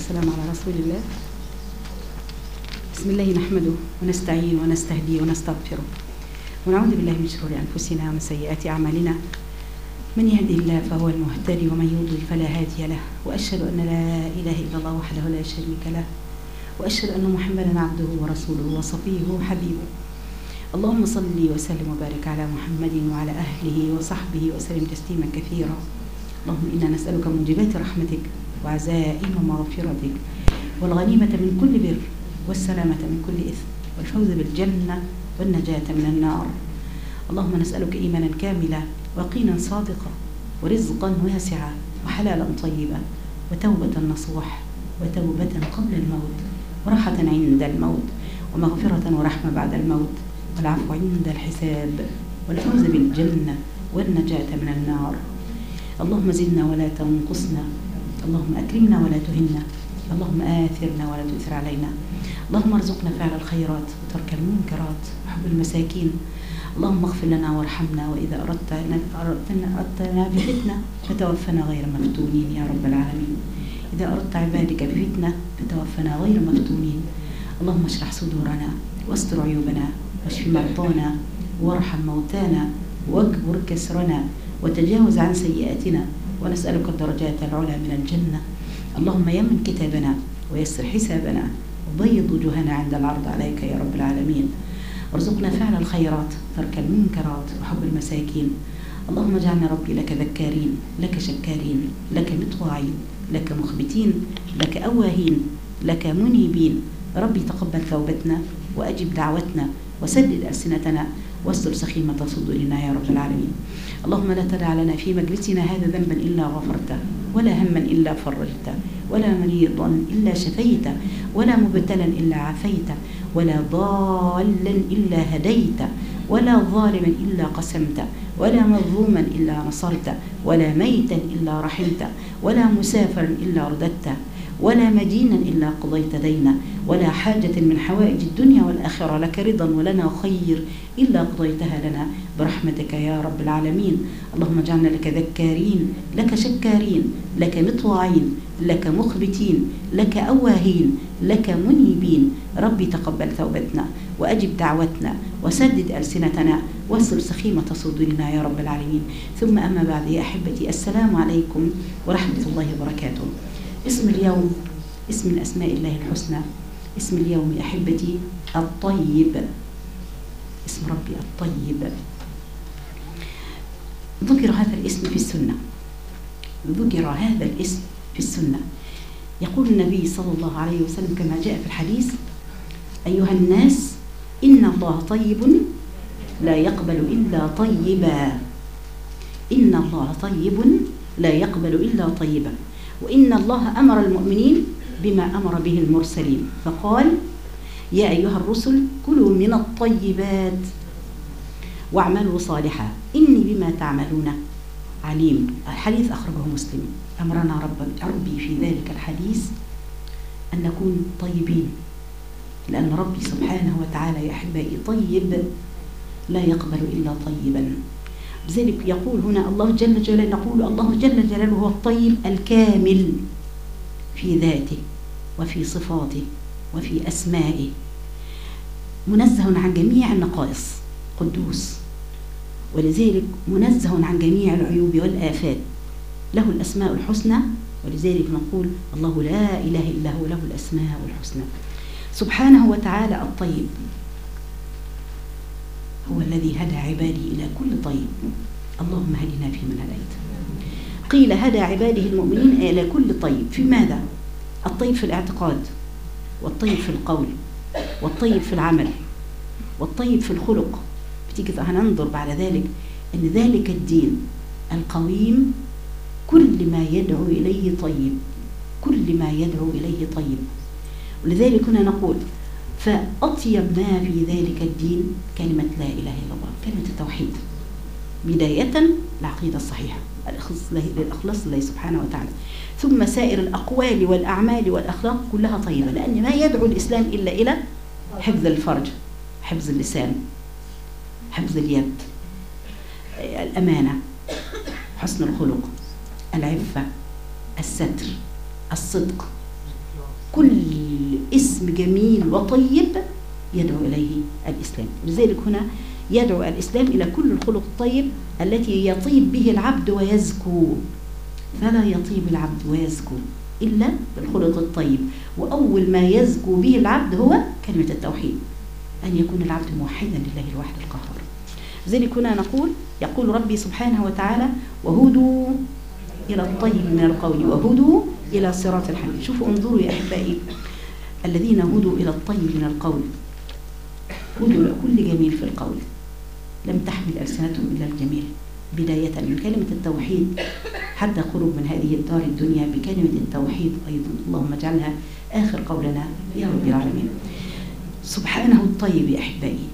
والسلام على رسول الله. بسم الله نحمده ونستعين ونستهديه ونستغفره ونعوذ بالله من شرور أنفسنا ومن سيئات أعمالنا. من يهده الله فهو المهتدي ومن يضلل فلا هادي له، وأشهد أن لا إله إلا الله وحده لا شريك له، وأشهد أن محمدا عبده ورسوله وصفيه وحبيبه. اللهم صل وسلم وبارك على محمد وعلى أهله وصحبه وسلم تسليما كثيرا. اللهم إنا نسألك موجبات رحمتك وعزائم مغفرتك والغنيمة من كل بر والسلامة من كل إثم والفوز بالجنة والنجاة من النار. اللهم نسألك إيمانا كاملا ويقينا صادقا ورزقا واسعا وحلالا طيبا وتوبة نصوح وتوبة قبل الموت وراحة عند الموت ومغفرة ورحمة بعد الموت والعفو عند الحساب والفوز بالجنة والنجاة من النار. اللهم زدنا ولا تنقصنا، اللهم أكرمنا ولا تهنا، اللهم آثرنا ولا تؤثر علينا، اللهم ارزقنا فعل الخيرات وترك المنكرات وحب المساكين. اللهم اغفر لنا وارحمنا، وإذا أردتنا بفتنة فتوفنا غير مفتونين يا رب العالمين. إذا أردت عبادك بفتنة فتوفنا غير مفتونين. اللهم اشرح صدورنا واستر عيوبنا واشف مرضانا وارحم موتانا واكبر كسرنا وتجاوز عن سيئاتنا، ونسألك الدرجات العلى من الجنة. اللهم يمن كتابنا ويسر حسابنا وبيض وجوهنا عند العرض عليك يا رب العالمين. ارزقنا فعل الخيرات، ترك المنكرات وحب المساكين. اللهم اجعلنا ربي لك ذكارين، لك شكارين، لك مطواعين، لك مخبتين، لك أواهين، لك منيبين. ربي تقبل توبتنا وأجب دعوتنا وسدد ألسنتنا واستر سخيمة صدورنا يا رب العالمين. اللهم لا تدع لنا في مجلسنا هذا ذنبا إلا غفرته، ولا هما إلا فرجته، ولا مريضا إلا شفيته، ولا مبتلا إلا عافيته، ولا ضالا إلا هديته، ولا ظالما إلا قسمته، ولا مظلوما إلا نصرته، ولا ميتا إلا رحمته، ولا مسافرا إلا رددته، ولا مدينا إلا قضيت دينا، ولا حاجة من حوائج الدنيا والآخرة لك رضا ولنا خير إلا قضيتها لنا برحمتك يا رب العالمين. اللهم اجعلنا لك ذكارين، لك شكارين، لك مطواعين، لك مخبتين، لك أواهين، لك منيبين. ربي تقبل توبتنا وأجب دعوتنا وسدد ألسنتنا واستر سخيمة صدورنا يا رب العالمين. ثم أما بعد يا أحبتي، السلام عليكم ورحمة الله وبركاته. اسم اليوم اسم من أسماء الله الحسنى. اسم اليوم يا أحبتي الطيب، اسم ربي الطيب. ذكر هذا الاسم في السنة، ذكر هذا الاسم في السنة. يقول النبي صلى الله عليه وسلم كما جاء في الحديث: أيها الناس إن الله طيب لا يقبل إلا طيبا، إن الله طيب لا يقبل إلا طيبا، وإن الله أمر المؤمنين بما أمر به المرسلين فقال: يا أيها الرسل كلوا من الطيبات واعملوا صالحا إني بما تعملون عليم. الحديث أخرجه مسلم. أمرنا ربي في ذلك الحديث أن نكون طيبين، لأن ربي سبحانه وتعالى يا أحبائي طيب لا يقبل إلا طيبا. لذلك يقول هنا الله جل جلاله، نقول الله جل جلاله هو الطيب الكامل في ذاته وفي صفاته وفي أسمائه، منزه عن جميع النقائص، قدوس، ولذلك منزه عن جميع العيوب والآفات، له الأسماء الحسنى. ولذلك نقول الله لا إله إلا هو له الأسماء الحسنى. سبحانه وتعالى الطيب هو الذي هدى عبادي إلى كل طيب. اللهم هدنا فيمن هديت. قيل هدى عباده المؤمنين إلى كل طيب. في ماذا؟ الطيب في الاعتقاد، والطيب في القول، والطيب في العمل، والطيب في الخلق. بتيجي هننظر بعد ذلك أن ذلك الدين القويم كل ما يدعو إليه طيب، كل ما يدعو إليه طيب. ولذلك هنا نقول: فأطيب ما في ذلك الدين كلمة لا إله إلا الله، كلمة التوحيد، بداية العقيدة الصحيحة، الإخلاص لله سبحانه وتعالى، ثم سائر الأقوال والأعمال والأخلاق كلها طيبة، لأن ما يدعو الإسلام إلا إلى حفظ الفرج، حفظ اللسان، حفظ اليد، الأمانة، حسن الخلق، العفة، الستر، الصدق، كل اسم جميل وطيب يدعو إليه الإسلام. لذلك هنا يدعو الإسلام إلى كل الخلق الطيب التي يطيب به العبد ويزكو، فلا يطيب العبد ويزكو إلا بالخلق الطيب. وأول ما يزكو به العبد هو كلمة التوحيد، أن يكون العبد موحدا لله الواحد القهار. لذلك هنا يقول ربي سبحانه وتعالى: وهدوا إلى الطيب من القول وهدوا إلى صراط الحميد. شوفوا انظروا يا أحبائي، الذين هدوا إلى الطيب من القول، هدوا إلى كل جميل في القول، لم تحمل ألسنتهم إلا الجميل، بداية من كلمة التوحيد حتى خروج من هذه الدار الدنيا بكلمة التوحيد أيضا. اللهم اجعلها آخر قولنا يا رب العالمين. سبحانه الطيب يا أحبائي،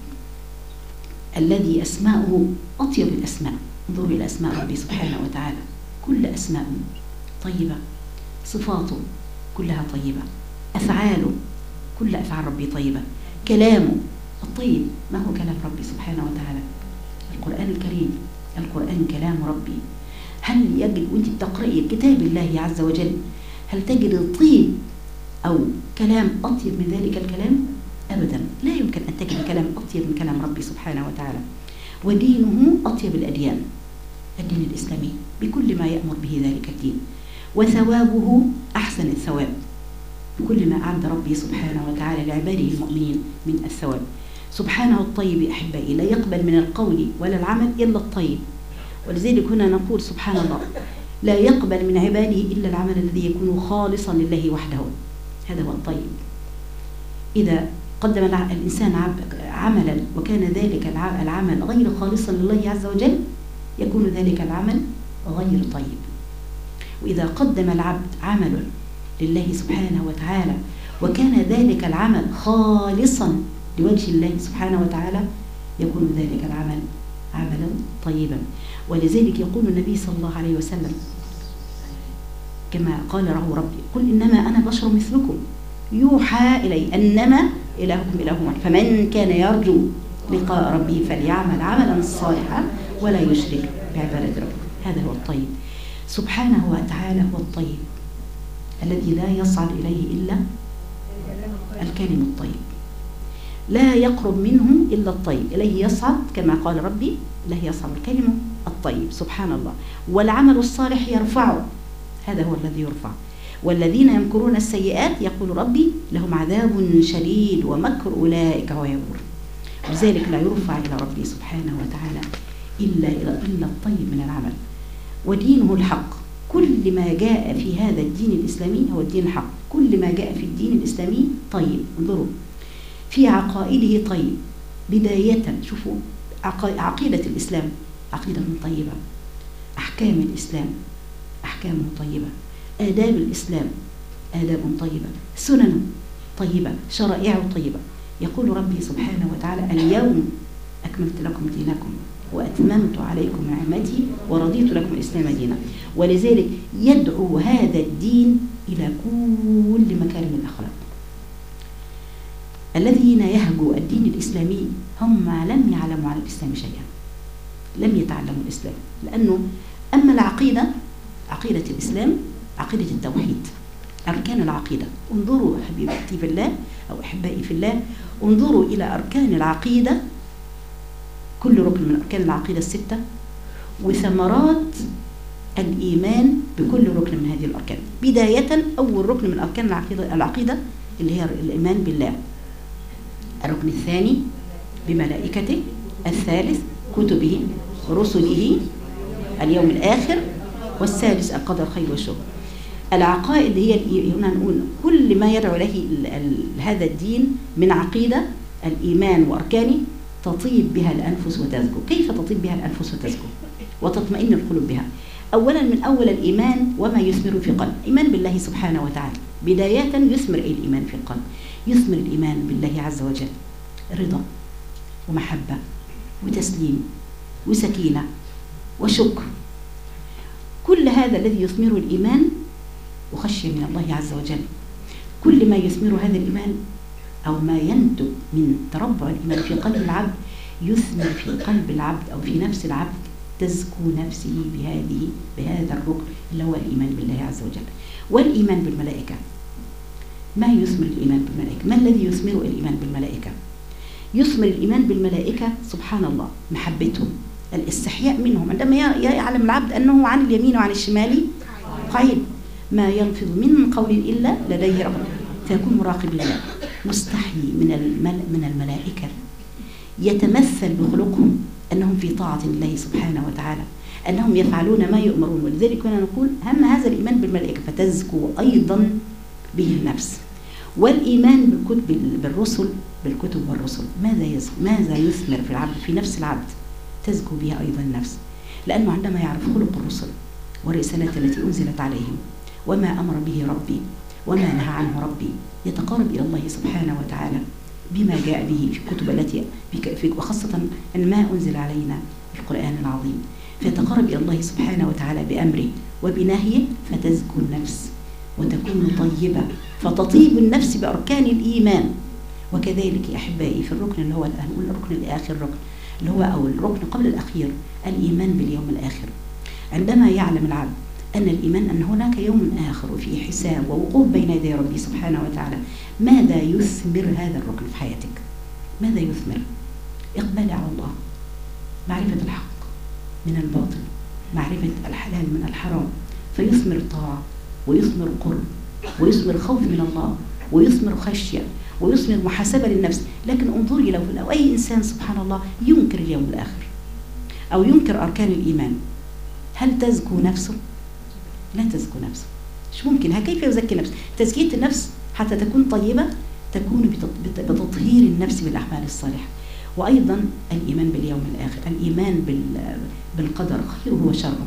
الذي أسماؤه أطيب الأسماء. انظروا إلى أسماء ربي سبحانه وتعالى، كل أسماء طيبة، صفاته كلها طيبة، أفعاله كل أفعال ربي طيبة، كلامه الطيب. ما هو كلام ربي سبحانه وتعالى؟ القرآن الكريم. القرآن كلام ربي. هل يجد وانت بتقرأي كتاب الله عز وجل هل تجد طيب أو كلام أطيب من ذلك الكلام؟ أبدا، لا يمكن أن تجد كلام أطيب من كلام ربي سبحانه وتعالى. ودينه أطيب الأديان، الدين الإسلامي بكل ما يأمر به ذلك الدين، وثوابه أحسن الثواب بكل ما أعد ربي سبحانه وتعالى لعباده المؤمنين من الثواب. سبحانه الطيب يا أحبائي، لا يقبل من القول ولا العمل إلا الطيب. ولذلك هنا نقول سبحان الله، لا يقبل من عباده إلا العمل الذي يكون خالصا لله وحده، هذا هو الطيب. إذا قدم الإنسان عملا وكان ذلك العمل غير خالصا لله عز وجل يكون ذلك العمل غير طيب. وإذا قدم العبد عمل لله سبحانه وتعالى وكان ذلك العمل خالصا لوجه الله سبحانه وتعالى يكون ذلك العمل عملا طيبا. ولذلك يقول النبي صلى الله عليه وسلم كما قال له ربي: قل إنما أنا بشر مثلكم يوحى إلي أنما إلهكم إله واحد فمن كان يرجو لقاء ربه فليعمل عملا صالحا ولا يشرك بعبادة ربه. هذا هو الطيب. سبحانه وتعالى هو الطيب الذي لا يصعد إليه إلا الكلم الطيب، لا يقرب منه إلا الطيب، إليه يصعد كما قال ربي: إليه يصعد الكلم الطيب. سبحان الله. والعمل الصالح يرفعه، هذا هو الذي يرفع. والذين يمكرون السيئات يقول ربي لهم عذاب شديد ومكر أولئك هو يبور. لذلك لا يرفع إلى ربي سبحانه وتعالى إلا الطيب من العمل. ودينه الحق، كل ما جاء في هذا الدين الإسلامي هو الدين الحق، كل ما جاء في الدين الإسلامي طيب. انظروا في عقائده طيب، بداية شوفوا عقيدة الإسلام عقيدة طيبة، أحكام الإسلام أحكام طيبة، آداب الإسلام آداب طيبة، سنن طيبة، شرائع طيبة. يقول ربي سبحانه وتعالى: اليوم أكملت لكم دينكم وأتممت عليكم نعمتي ورضيت لكم الإسلام دينا. ولذلك يدعو هذا الدين إلى كل مكارم الأخلاق. الذين يهجوا الدين الإسلامي هم لم يعلموا عن الإسلام شيئا، لم يتعلموا الإسلام. لأنه أما العقيدة، عقيدة الإسلام عقيدة التوحيد، أركان العقيدة. انظروا حبيبتي في الله أو أحبائي في الله، انظروا إلى أركان العقيدة، كل ركن من أركان العقيدة الستة، وثمرات الإيمان بكل ركن من هذه الأركان. بداية أول ركن من أركان العقيدة اللي هي الإيمان بالله، الركن الثاني بملائكته، الثالث كتبه رسله اليوم الآخر، والسادس القدر خير والشر. العقائد هي هنا نقول كل ما يدعو له هذا الدين من عقيدة الإيمان وأركانه تطيب بها الأنفس وتزكو. كيف تطيب بها الأنفس وتزكو وتطمئن القلوب بها؟ أولا من أول الإيمان وما يثمر في قلب، إيمان بالله سبحانه وتعالى. بداية يثمر الإيمان في القلب، يثمر الإيمان بالله عز وجل رضا ومحبة وتسليم وسكينة وشكر. كل هذا الذي يثمر الإيمان وخشية من الله عز وجل. كل ما يثمر هذا الإيمان أو ما ينتج من تربع الإيمان في قلب العبد يثمر في قلب العبد أو في نفس العبد، تزكو نفسه بهذا الركن اللي هو الإيمان بالله عز وجل. والإيمان بالملائكة ما يثمر الإيمان بالملائكة؟ ما الذي يثمر الإيمان بالملائكة؟ يثمر الإيمان بالملائكة سبحان الله محبتهم، الاستحياء منهم، عندما يعلم العبد أنه عن اليمين وعن الشمال قعيد، ما يلفظ من قول إلا لديه رقيب، فيكون مراقب الله مستحي من الملائكة، يتمثل بخلقهم أنهم في طاعة الله سبحانه وتعالى، أنهم يفعلون ما يؤمرون. ولذلك كنا نقول هم هذا الإيمان بالملائكة فتزكو أيضا به النفس. والإيمان بالرسل، بالكتب والرسل، ماذا يثمر في العبد، في نفس العبد؟ تزكو بها أيضا النفس، لأنه عندما يعرف خلق الرسل والرسالات التي أنزلت عليهم وما أمر به ربي وما نهى عنه ربي، يتقرب إلى الله سبحانه وتعالى بما جاء به في الكتب التي وخاصة أن ما أنزل علينا القرآن العظيم، فيتقرب إلى الله سبحانه وتعالى بأمره وبنهيه، فتزكو النفس وتكون طيبة، فتطيب النفس بأركان الإيمان. وكذلك يا أحبائي في الركن اللي هو الركن الآخر، اللي هو أو الركن قبل الأخير، الإيمان باليوم الآخر. عندما يعلم العبد أن الإيمان أن هناك يوم آخر وفيه حساب ووقوف بين يدي ربي سبحانه وتعالى، ماذا يثمر هذا الركن في حياتك؟ ماذا يثمر؟ إقبال على الله، معرفة الحق من الباطل، معرفة الحلال من الحرام، فيثمر طاعة ويثمر قرب ويثمر خوف من الله ويثمر خشية ويثمر محاسبة للنفس. لكن انظري لو أي إنسان سبحان الله ينكر اليوم الآخر أو ينكر أركان الإيمان، هل تزكو نفسه؟ لا تزكو نفسه. مش ممكن. كيف يزكي نفسه؟ تزكية النفس حتى تكون طيبة تكون بتطهير النفس بالأعمال الصالحة. وأيضا الإيمان باليوم الآخر، الإيمان بالقدر خيره وشره.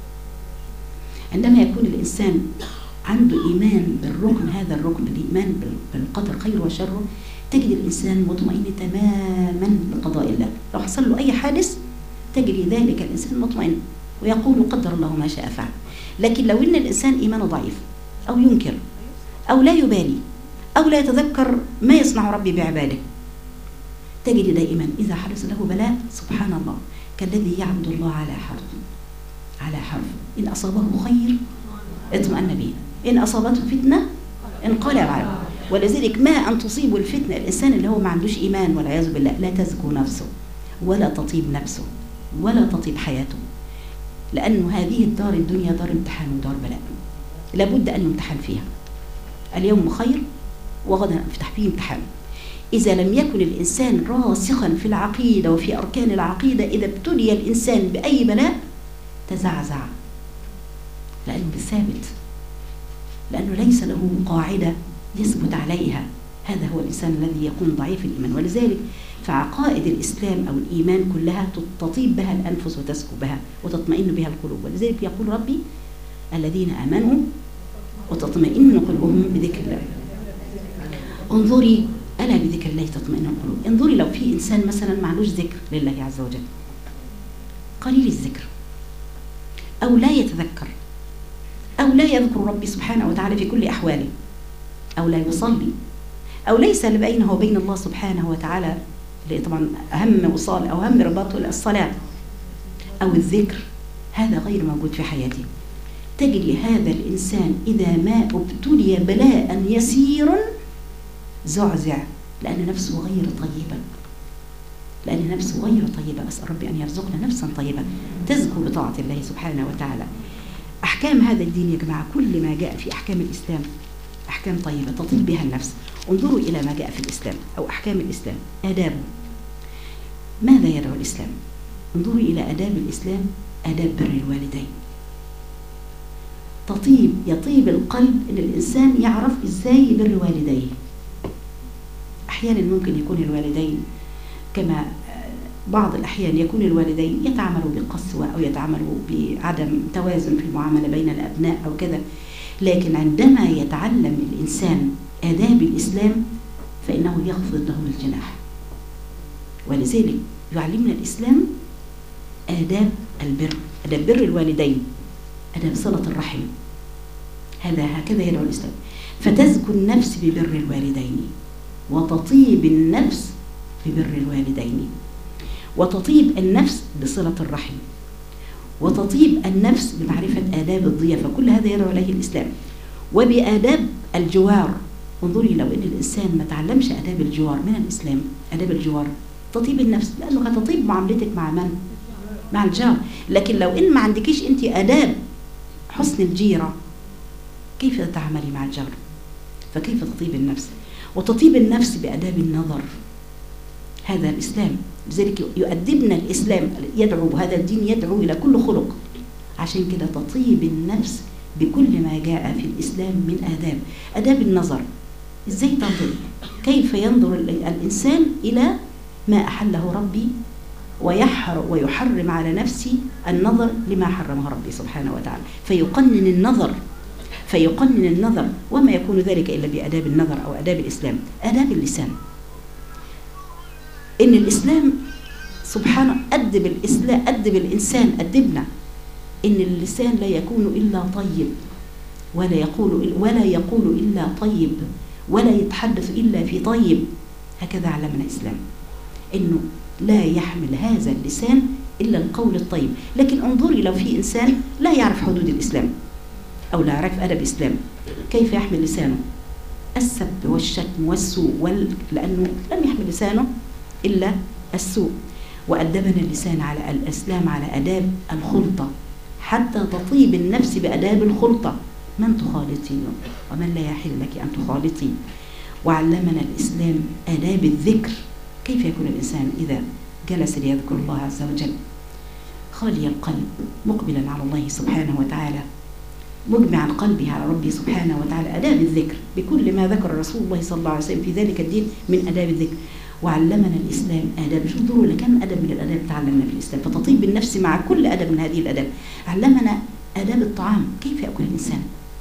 عندما يكون الإنسان عنده إيمان بالركن، هذا الركن الإيمان بالقدر خيره وشره، تجد الإنسان مطمئن تماما بقضاء الله. لو حصل له أي حادث تجد ذلك الإنسان مطمئن ويقول قدر الله ما شاء فعل. لكن لو إن الإنسان إيمانه ضعيف أو ينكر أو لا يبالي أو لا يتذكر ما يصنع ربي بعباده، تجد دائما إذا حدث له بلاء سبحان الله كالذي يعبد الله على حرف، إن أصابه خير اطمأن به، إن أصابته فتنة انقلب عليه. ولذلك ما أن تصيب الفتنة الإنسان اللي هو ما عندوش إيمان والعياذ بالله، لا تزكو نفسه ولا تطيب نفسه ولا تطيب حياته، لأنه هذه الدار الدنيا دار امتحان ودار بلاء، لابد أن يمتحن فيها. اليوم خير وغدا افتح فيه امتحان. إذا لم يكن الإنسان راسخا في العقيدة وفي أركان العقيدة، إذا ابتلي الإنسان بأي بلاء تزعزع، لأنه بالثابت، لأنه ليس له قاعدة يثبت عليها. هذا هو الإنسان الذي يكون ضعيف الإيمان. ولذلك فعقائد الإسلام أو الإيمان كلها تطيب بها الأنفس وتسكو بها وتطمئن بها القلوب. ولذلك يقول ربي الذين آمنوا وتطمئن قلوبهم بذكر الله. انظري ألا بذكر الله تطمئن القلوب. انظري لو في إنسان مثلا معلوش ذكر لله عز وجل، قليل الذكر أو لا يتذكر أو لا يذكر ربي سبحانه وتعالى في كل أحواله، أو لا يصلي، أو ليس بينه وبين الله سبحانه وتعالى اللي طبعا أهم وصال أو أهم رباط الصلاة أو الذكر، هذا غير موجود في حياته. تجري هذا الإنسان إذا ما ابتلي بلاء يسيرا زعزع، لأن نفسه غير طيبة. أسأل ربي أن يرزقنا نفسا طيبة تزكو بطاعة الله سبحانه وتعالى. أحكام هذا الدين يا جماعة، كل ما جاء في أحكام الإسلام أحكام طيبة تطيب بها النفس. انظروا إلى ما جاء في الإسلام أو أحكام الإسلام، آدابه. ماذا يدعو الإسلام؟ انظروا إلى آداب الإسلام، آداب بر الوالدين. يطيب القلب إن الإنسان يعرف إزاي يبر والديه. أحيانا ممكن يكون الوالدين كما بعض الأحيان يكون الوالدين يتعاملوا بقسوة أو يتعاملوا بعدم توازن في المعاملة بين الأبناء أو كذا، لكن عندما يتعلم الإنسان آداب الإسلام فإنه يخفض له الجناح. ولذلك يعلمنا الإسلام آداب البر، آداب بر الوالدين، آداب صلة الرحم. هكذا يدعو الإسلام. فتزكو النفس ببر الوالدين، وتطيب النفس ببر الوالدين، وتطيب النفس بصلة الرحم، وتطيب النفس بمعرفة آداب الضيافة. كل هذا يدعو إليه الإسلام. وبآداب الجوار، انظري لو ان الانسان ما تعلمش اداب الجوار من الاسلام، اداب الجوار تطيب النفس، لانه هتطيب معاملتك مع من؟ مع الجار. لكن لو ان ما عندكيش انت اداب حسن الجيره، كيف تتعاملي مع الجار؟ فكيف تطيب النفس؟ وتطيب النفس باداب النظر. هذا الاسلام، لذلك يؤدبنا الاسلام، يدعو هذا الدين يدعو الى كل خلق. عشان كده تطيب النفس بكل ما جاء في الاسلام من اداب. اداب النظر، ازاي تنظر؟ كيف ينظر الانسان الى ما احله ربي ويحرم على نفسي النظر لما حرمه ربي سبحانه وتعالى، فيقنن النظر، وما يكون ذلك الا باداب النظر او اداب الاسلام. اداب اللسان، ان الاسلام سبحانه أدب الانسان، أدبنا ان اللسان لا يكون الا طيب، ولا يقول الا طيب، ولا يتحدث الا في طيب. هكذا علمنا الاسلام، انه لا يحمل هذا اللسان الا القول الطيب. لكن انظري لو في انسان لا يعرف حدود الاسلام او لا يعرف ادب الاسلام، كيف يحمل لسانه؟ السب والشتم والسوء، لانه لم يحمل لسانه الا السوء. وأدبنا اللسان على الإسلام على آداب الخلطة، حتى تطيب النفس بآداب الخلطة، من تخالطين ومن لا يحل لك أن تخالطي. وعلمنا الإسلام آداب الذكر، كيف يكون الإنسان إذا جلس ليذكر الله عز وجل خالي القلب مقبلا على الله سبحانه وتعالى، مجمعا قلبه على ربه سبحانه وتعالى. آداب الذكر بكل ما ذكر رسول الله صلى الله عليه وسلم في ذلك الدين من آداب الذكر. وعلمنا الإسلام آداب، شوف دور لكم أدب من الآداب تعلمنا في الإسلام، فتطيب النفس مع كل أدب من هذه الآداب. علمنا آداب الطعام، كيف يأكل الإنسان،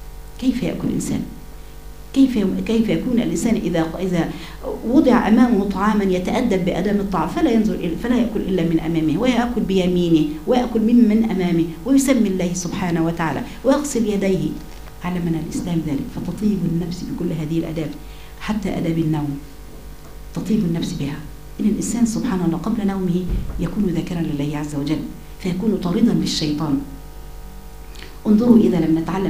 كيف يكون الإنسان إذا وضع أمامه طعاما يتأدب بآداب الطعام، فلا يأكل إلا من أمامه، ويأكل بيمينه، ويأكل ممن أمامه، ويسمي الله سبحانه وتعالى، ويغسل يديه. علمنا الإسلام ذلك، فتطيب النفس بكل هذه الآداب. حتى آداب النوم تطيب النفس بها، إن الإنسان سبحان الله قبل نومه يكون ذاكرا لله عز وجل، فيكون طاردا للشيطان. انظروا إذا لم نتعلم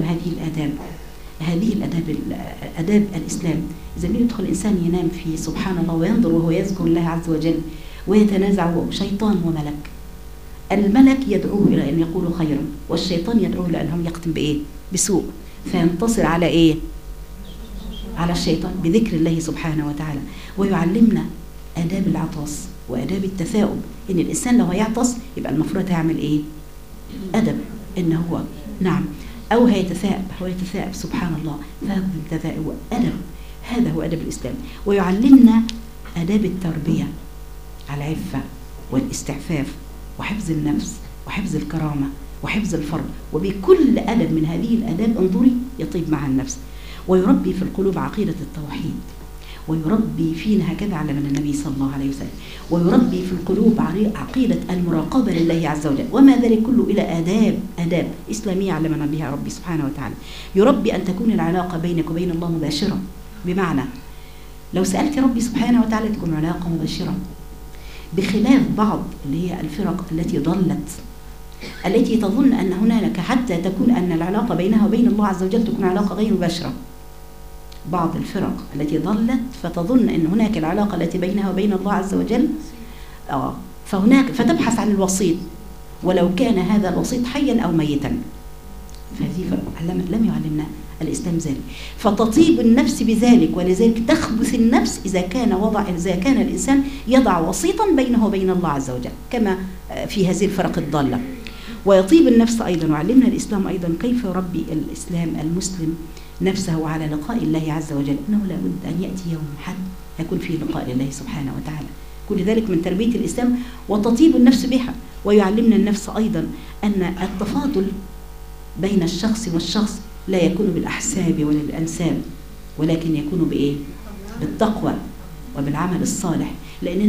هذه الآداب الإسلام، إذا يدخل الإنسان ينام في سبحان الله وينظر وهو يذكر الله عز وجل ويتنازع شيطان وملك. الملك يدعوه إلى أن يقول خيرا، والشيطان يدعوه إلى أنهم يختم بإيه؟ بسوء، فينتصر على إيه؟ على الشيطان بذكر الله سبحانه وتعالى. ويعلمنا آداب العطس وآداب التثاؤب، إن الإنسان لو هيعطس يبقى المفروض هيعمل إيه؟ أدب، إن هو نعم أو هيتثاءب سبحان الله، فهذا التثاؤب أدب، هذا هو أدب الإسلام. ويعلمنا آداب التربية على العفة والاستعفاف وحفظ النفس وحفظ الكرامة وحفظ الفرد، وبكل أدب من هذه الآداب انظري يطيب مع النفس. ويربي في القلوب عقيدة التوحيد، ويربي فينا، هكذا علمنا النبي صلى الله عليه وسلم، ويربي في القلوب عقيدة المراقبة لله عز وجل، وما ذلك كله إلى آداب إسلامية علمنا بها ربي سبحانه وتعالى. يربي أن تكون العلاقة بينك وبين الله مباشرة، بمعنى لو سألت ربي سبحانه وتعالى تكون علاقة مباشرة، بخلاف بعض اللي هي الفرق التي ضلت، التي تظن أن هناك حتى تكون أن العلاقة بينها وبين الله عز وجل تكون علاقة غير مباشرة. بعض الفرق التي ضلت فتظن أن هناك العلاقة التي بينها وبين الله عز وجل فهناك فتبحث عن الوسيط، ولو كان هذا الوسيط حيا أو ميتا. فهذه فرق لم يعلمنا الإسلام ذلك، فتطيب النفس بذلك. ولذلك تخبث النفس إذا كان الإنسان يضع وسيطا بينه وبين الله عز وجل، كما في هذه الفرق الضالة. ويطيب النفس أيضا، وعلمنا الإسلام أيضا كيف يربي الإسلام المسلم نفسه على لقاء الله عز وجل، أنه لابد أن يأتي يوم حد يكون فيه لقاء لله سبحانه وتعالى. كل ذلك من تربية الإسلام وتطيب النفس بها. ويعلمنا النفس أيضا أن التفاضل بين الشخص والشخص لا يكون بالأحساب ولا الأنساب، ولكن يكون بإيه؟ بالتقوى وبالعمل الصالح، لأننا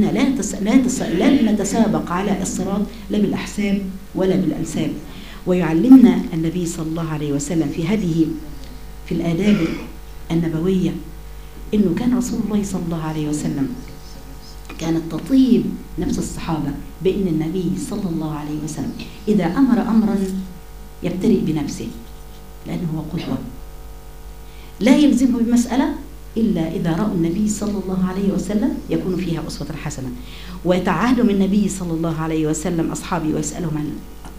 لا نتسابق على الصراط لا بالأحساب ولا بالأنساب. ويعلمنا النبي صلى الله عليه وسلم في هذه في الآداب النبوية إنه كان رسول الله صلى الله عليه وسلم كانت تطيب نفس الصحابة بأن النبي صلى الله عليه وسلم إذا أمر أمرا يبتدئ بنفسه، لأنه هو قدوة، لا يلزمه بمسألة إلا إذا رأوا النبي صلى الله عليه وسلم يكون فيها أسوة حسنة. ويتعهد من النبي صلى الله عليه وسلم أصحابي ويسألهم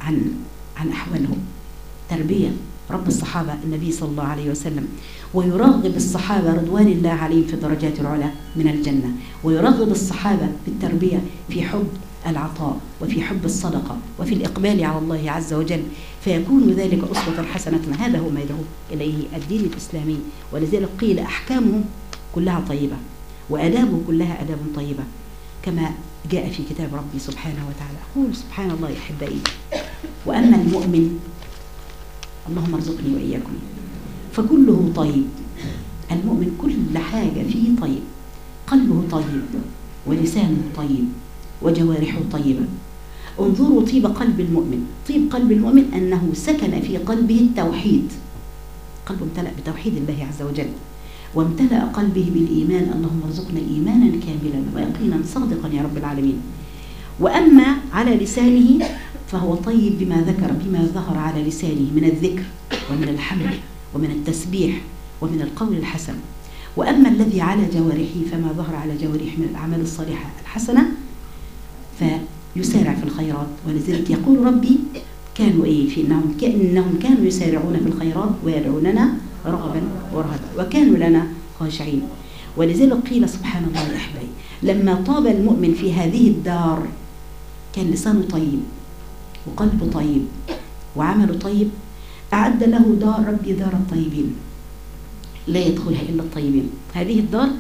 عن أحوالهم، تربية رب الصحابة النبي صلى الله عليه وسلم، ويرغب الصحابة رضوان الله عليهم في الدرجات العلى من الجنة، ويرغب الصحابة بالتربية في حب العطاء وفي حب الصدقة وفي الإقبال على الله عز وجل، فيكون ذلك أسوة حسنة. هذا هو ما يدعو إليه الدين الإسلامي. ولذلك قيل أحكامه كلها طيبة وآدابه كلها آداب طيبة كما جاء في كتاب ربي سبحانه وتعالى. أقول سبحان الله يا أحبائي، وأما المؤمن، اللهم ارزقني وإياكم، فكله طيب. المؤمن كل حاجة فيه طيب، قلبه طيب ولسانه طيب وجوارحه طيبة. انظروا طيب قلب المؤمن. طيب قلب المؤمن أنه سكن في قلبه التوحيد، قلبه امتلأ بتوحيد الله عز وجل، وامتلأ قلبه بالإيمان. اللهم ارزقنا إيمانا كاملا ويقينا صادقا يا رب العالمين. وأما على لسانه فهو طيب بما ذكر، بما ظهر على لسانه من الذكر ومن الحمد ومن التسبيح ومن القول الحسن. وأما الذي على جوارحه فما ظهر على جوارحه من الأعمال الصالحة الحسنة فيسارع في الخيرات. ولذلك يقول ربي كانوا في إنهم كانوا يسارعون في الخيرات ويدعوننا رغبا ورهبا وكانوا لنا خاشعين. ولذلك قيل سبحان الله يا أحبائي، لما طاب المؤمن في هذه الدار كان لسانه طيب وقلبه طيب وعمله طيب، أعد له دار ربي دار الطيبين لا يدخلها إلا الطيبين. هذه الدار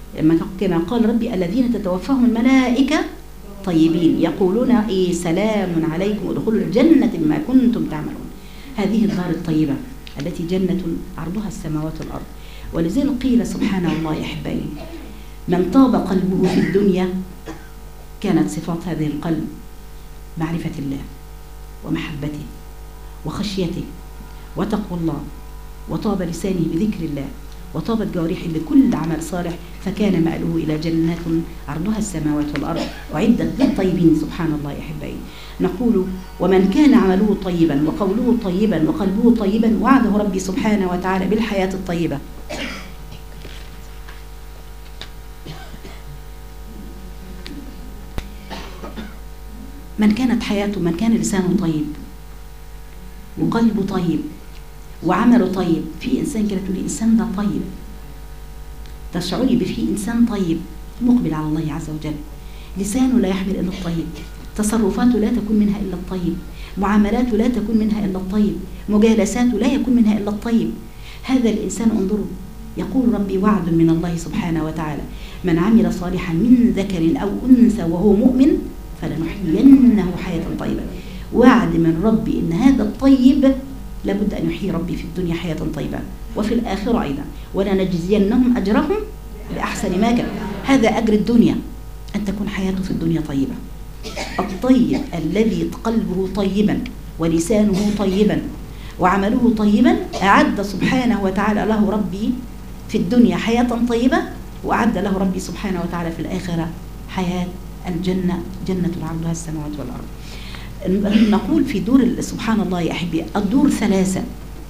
كما قال ربي الذين تتوفاهم الملائكة طيبين يقولون سلام عليكم ادخلوا الجنة بما كنتم تعملون. هذه الدار الطيبة التي جنة عرضها السماوات والأرض. ولذلك قيل سبحان الله يا أحبائي، من طاب قلبه في الدنيا كانت صفات هذه القلب معرفة الله ومحبته وخشيته وتقوى الله، وطاب لسانه بذكر الله، وطابت جوارحه بكل عمل صالح، فكان مآله إلى جنات عرضها السماوات والأرض أعدت للطيبين. سبحان الله يا أحبائي. نقول ومن كان عمله طيبا وقوله طيبا وقلبه طيبا وعده ربي سبحانه وتعالى بالحياة الطيبة. من كانت حياته، من كان لسانه طيب وقلبه طيب وعمله طيب، في إنسان كده تقولي إنسان ده طيب، تشعري بفيه إنسان طيب مقبل على الله عز وجل، لسانه لا يحمل إلا الطيب، تصرفاته لا تكون منها إلا الطيب، معاملاته لا تكون منها إلا الطيب، مجالساته لا يكون منها إلا الطيب. هذا الإنسان انظروا يقول ربي وعد من الله سبحانه وتعالى من عمل صالحا من ذكر أو أنثى وهو مؤمن فلنحيينه حياة طيبة. وعد من ربي إن هذا الطيب لابد أن يحيي ربي في الدنيا حياة طيبة وفي الآخرة أيضا، ولنجزينهم أجرهم بأحسن ما كان. هذا أجر الدنيا، أن تكون حياته في الدنيا طيبة. الطيب الذي قلبه طيبا ولسانه طيبا وعمله طيبا أعد سبحانه وتعالى له ربي في الدنيا حياة طيبة، وأعد له ربي سبحانه وتعالى في الآخرة حياة الجنة، جنة عرضها السماوات والأرض. نقول في دور سبحان الله يا أحبي الدور ثلاثة،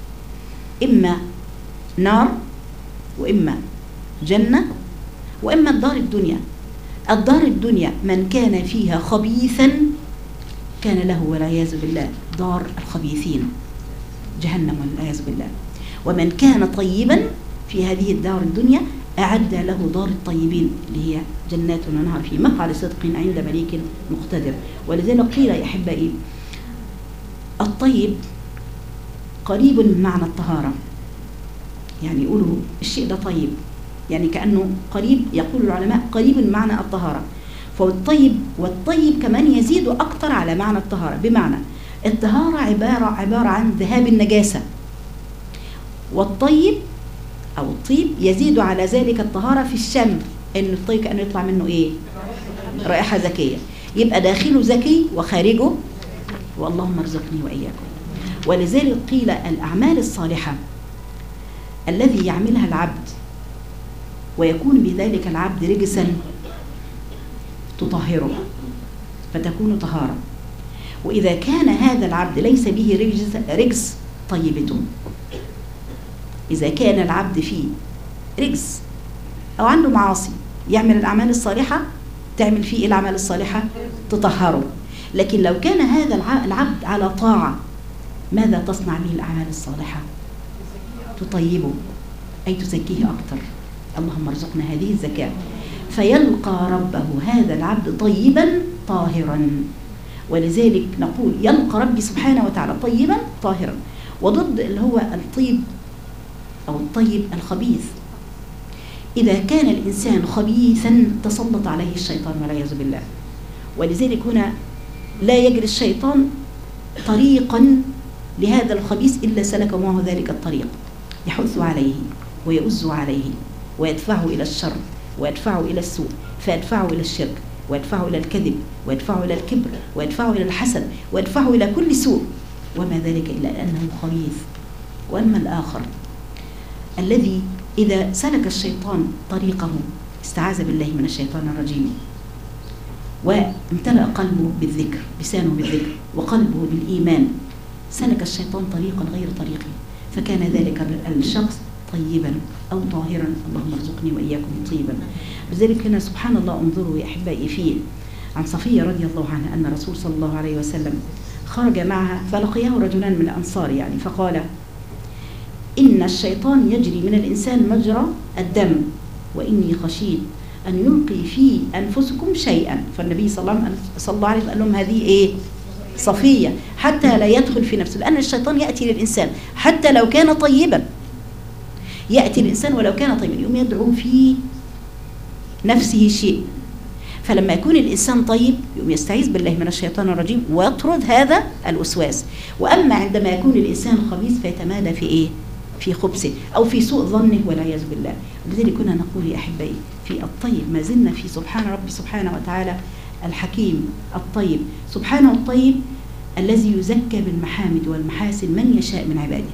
إما نار وإما جنة وإما الدار الدنيا. الدار الدنيا من كان فيها خبيثا كان له والعياذ بالله دار الخبيثين جهنم والعياذ بالله. ومن كان طيبا في هذه الدار الدنيا أعد له دار الطيبين اللي هي جنات ونهر في مقعد صدق عند مليك مقتدر. ولذلك قيل يا أحبائي الطيب قريب من معنى الطهارة، يعني يقولوا الشيء ده طيب، يعني كأنه قريب، يقول العلماء قريب من معنى الطهارة. فالطيب والطيب كمان يزيد أكتر على معنى الطهارة، بمعنى الطهارة عبارة عن ذهاب النجاسة، والطيب أو الطيب يزيد على ذلك الطهارة في الشم، إن الطيب كأنه يطلع منه رائحة زكية، يبقى داخله زكي وخارجه واللهم ارزقني وإياكم. ولذلك قيل الأعمال الصالحة الذي يعملها العبد ويكون بذلك العبد رجسا تطهره فتكون طهارة، وإذا كان هذا العبد ليس به رجس طيبته. إذا كان العبد فيه رجس أو عنده معاصي، يعمل الأعمال الصالحة تعمل فيه الأعمال الصالحة تطهره. لكن لو كان هذا العبد على طاعة، ماذا تصنع به الأعمال الصالحة؟ تطيبه، أي تزكيه أكثر. اللهم ارزقنا هذه الزكاة. فيلقى ربه هذا العبد طيبا طاهرا. ولذلك نقول يلقى ربي سبحانه وتعالى طيبا طاهرا. وضد اللي هو الطيب أو الطيب الخبيث، إذا كان الإنسان خبيثا تسلط عليه الشيطان والعياذ بالله. ولذلك هنا لا يجري الشيطان طريقا لهذا الخبيث إلا سلك معه ذلك الطريق، يحث عليه ويؤز عليه ويدفعه إلى الشر ويدفعه إلى السوء، فيدفعه إلى الشرك ويدفعه إلى الكذب ويدفعه إلى الكبر ويدفعه إلى الحسد ويدفعه إلى كل سوء، وما ذلك إلا أنه خبيث. وأما الآخر الذي إذا سلك الشيطان طريقه استعاذ بالله من الشيطان الرجيم وامتلأ قلبه بالذكر، لسانه بالذكر وقلبه بالإيمان، سلك الشيطان طريقا غير طريقه، فكان ذلك الشخص طيبا أو طاهرا. اللهم ارزقني وإياكم طيبا. لذلك هنا سبحان الله، انظروا يا أحبائي فيه عن صفية رضي الله عنها أن الرسول صلى الله عليه وسلم خرج معها فلقياه رجلان من الأنصار يعني، فقال: إن الشيطان يجري من الإنسان مجرى الدم، وإني خشيت أن يلقي في أنفسكم شيئا. فالنبي صلى الله عليه وسلم قال لهم: هذه إيه؟ صفية، حتى لا يدخل في نفسه، لأن الشيطان يأتي للإنسان حتى لو كان طيبا، يأتي الإنسان ولو كان طيبا يوم يدعو في نفسه شيء. فلما يكون الإنسان طيب يوم يستعيذ بالله من الشيطان الرجيم ويطرد هذا الوسواس. وأما عندما يكون الإنسان خبيث فيتمادى في إيه؟ في خبثه أو في سوء ظنه والعياذ بالله. لذلك كنا نقول يا أحبائي في الطيب ما زلنا في سبحان ربي سبحانه وتعالى الحكيم الطيب، سبحانه الطيب الذي يزكى بالمحامد والمحاسن من يشاء من عباده.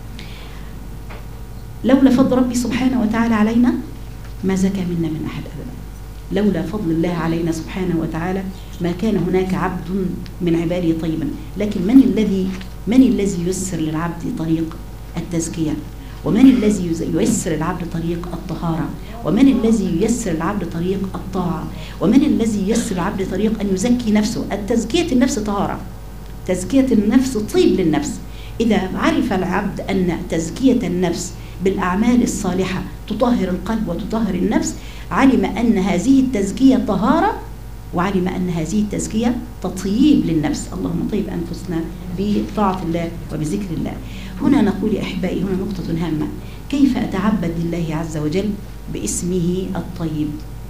لولا فضل ربي سبحانه وتعالى علينا ما زكى منا من أحد أبدا. لولا فضل الله علينا سبحانه وتعالى ما كان هناك عبد من عباده طيبا. لكن من الذي ييسر للعبد طريق التزكية؟ ومن الذي ييسر العبد طريق الطهارة؟ ومن الذي ييسر العبد طريق الطاعة؟ ومن الذي ييسر العبد طريق أن يزكي نفسه؟ التزكية النفس طهارة، تزكية النفس طيب للنفس. إذا عرف العبد أن تزكية النفس بالأعمال الصالحة تطهر القلب وتطهر النفس، علم أن هذه التزكية طهارة، وعلم أن هذه التزكية تطيب للنفس. اللهم طيب أنفسنا بطاعة الله وبذكر الله. هنا نقول يا أحبائي، هنا نقطة هامة: كيف أتعبد لله عز وجل باسمه الطيب؟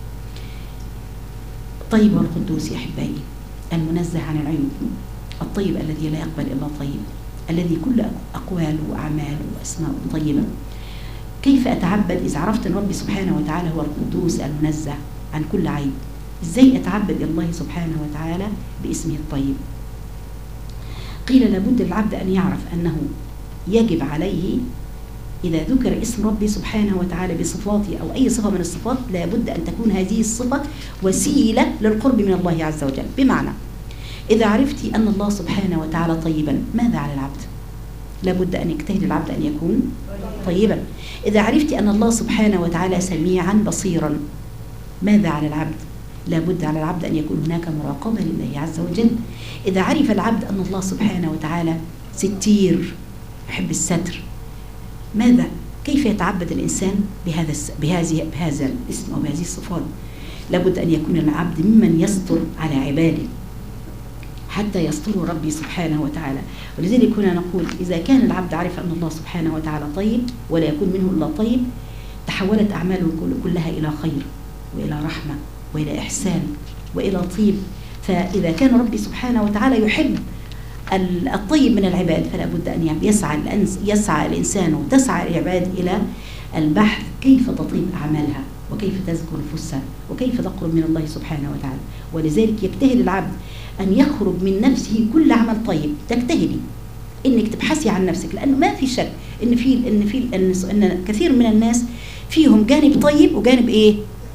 الطيب والقدوس يا أحبائي، المنزه عن العيوب، الطيب الذي لا يقبل إلا طيب، الذي كل أقواله وأعماله وأسماءه طيبة. كيف أتعبد إذا عرفت أن ربي سبحانه وتعالى هو القدوس المنزه عن كل عيب؟ إزاي أتعبد الله سبحانه وتعالى باسمه الطيب؟ قيل لابد للعبد أن يعرف أنه يجب عليه إذا ذكر اسم ربي سبحانه وتعالى بصفاته أو أي صفة من الصفات، لابد أن تكون هذه الصفة وسيلة للقرب من الله عز وجل. بمعنى إذا عرفت أن الله سبحانه وتعالى طيبا، ماذا على العبد؟ لابد أن يجتهد العبد أن يكون طيبا. إذا عرفت أن الله سبحانه وتعالى سميعا بصيرا، ماذا على العبد؟ لابد على العبد أن يكون هناك مراقبة لله عز وجل. إذا عرف العبد أن الله سبحانه وتعالى ستير يحب الستر، ماذا؟ كيف يتعبد الإنسان بهذا الاسم أو بهذه الصفات؟ لابد أن يكون العبد ممن يستر على عباده حتى يستر ربي سبحانه وتعالى. ولذلك هنا نقول إذا كان العبد عرف أن الله سبحانه وتعالى طيب ولا يكون منه إلا طيب، تحولت أعماله كلها إلى خير وإلى رحمة وإلى إحسان وإلى طيب. فإذا كان ربي سبحانه وتعالى يحب الطيب من العباد، فلا بد أن يسعى الإنسان وتسعى العباد إلى البحث كيف تطيب أعمالها وكيف تزكو نفوسها وكيف تقرب من الله سبحانه وتعالى. ولذلك يجتهد العبد أن يخرج من نفسه كل عمل طيب. تجتهدي إنك تبحثي عن نفسك، لأنه ما في شك إن كثير من الناس فيهم جانب طيب وجانب إيه؟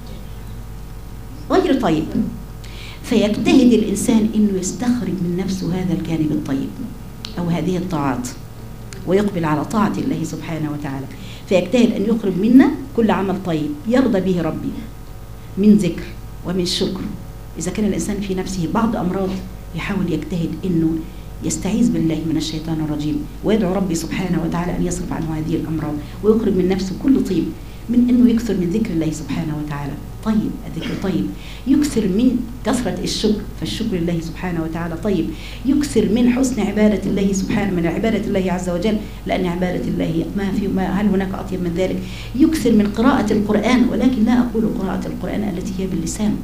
غير طيب. فيجتهد الإنسان إنه يستخرج من نفسه هذا الجانب الطيب أو هذه الطاعات ويقبل على طاعة الله سبحانه وتعالى. فيجتهد أن يخرج منا كل عمل طيب يرضى به ربي من ذكر ومن شكر. إذا كان الإنسان في نفسه بعض أمراض يحاول يجتهد أنه يستعيذ بالله من الشيطان الرجيم ويدعو ربي سبحانه وتعالى أن يصرف عنه هذه الأمراض ويخرج من نفسه كل طيب، من أنه يكثر من ذكر الله سبحانه وتعالى. طيب الذكر طيب، يكثر من كثرة الشكر، فالشكر لله سبحانه وتعالى طيب، يكثر من حسن عبادة الله سبحانه، من عبادة الله عز وجل، لأن عبادة الله هل هناك أطيب من ذلك. يكثر من قراءة القرآن، ولكن لا أقول قراءة القرآن التي هي باللسان،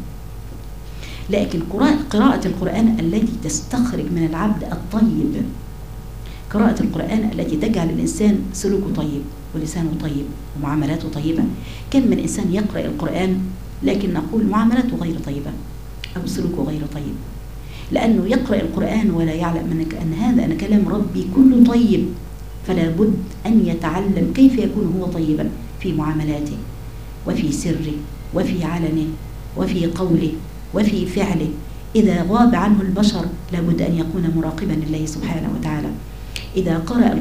لكن قراءة القرآن التي تستخرج من العبد الطيب، قراءة القرآن التي تجعل الإنسان سلوكه طيب ولسانه طيب ومعاملاته طيبة. كم من إنسان يقرأ القرآن لكن نقول معاملاته غير طيبة أو سلوكه غير طيب، لأنه يقرأ القرآن ولا يعلم أن هذا كلام ربي كله طيب، فلا بد أن يتعلم كيف يكون هو طيبا في معاملاته وفي سره وفي علنه وفي قوله وفي فعله. إذا غاب عنه البشر لابد أن يكون مراقبا لله سبحانه وتعالى. إذا قرأ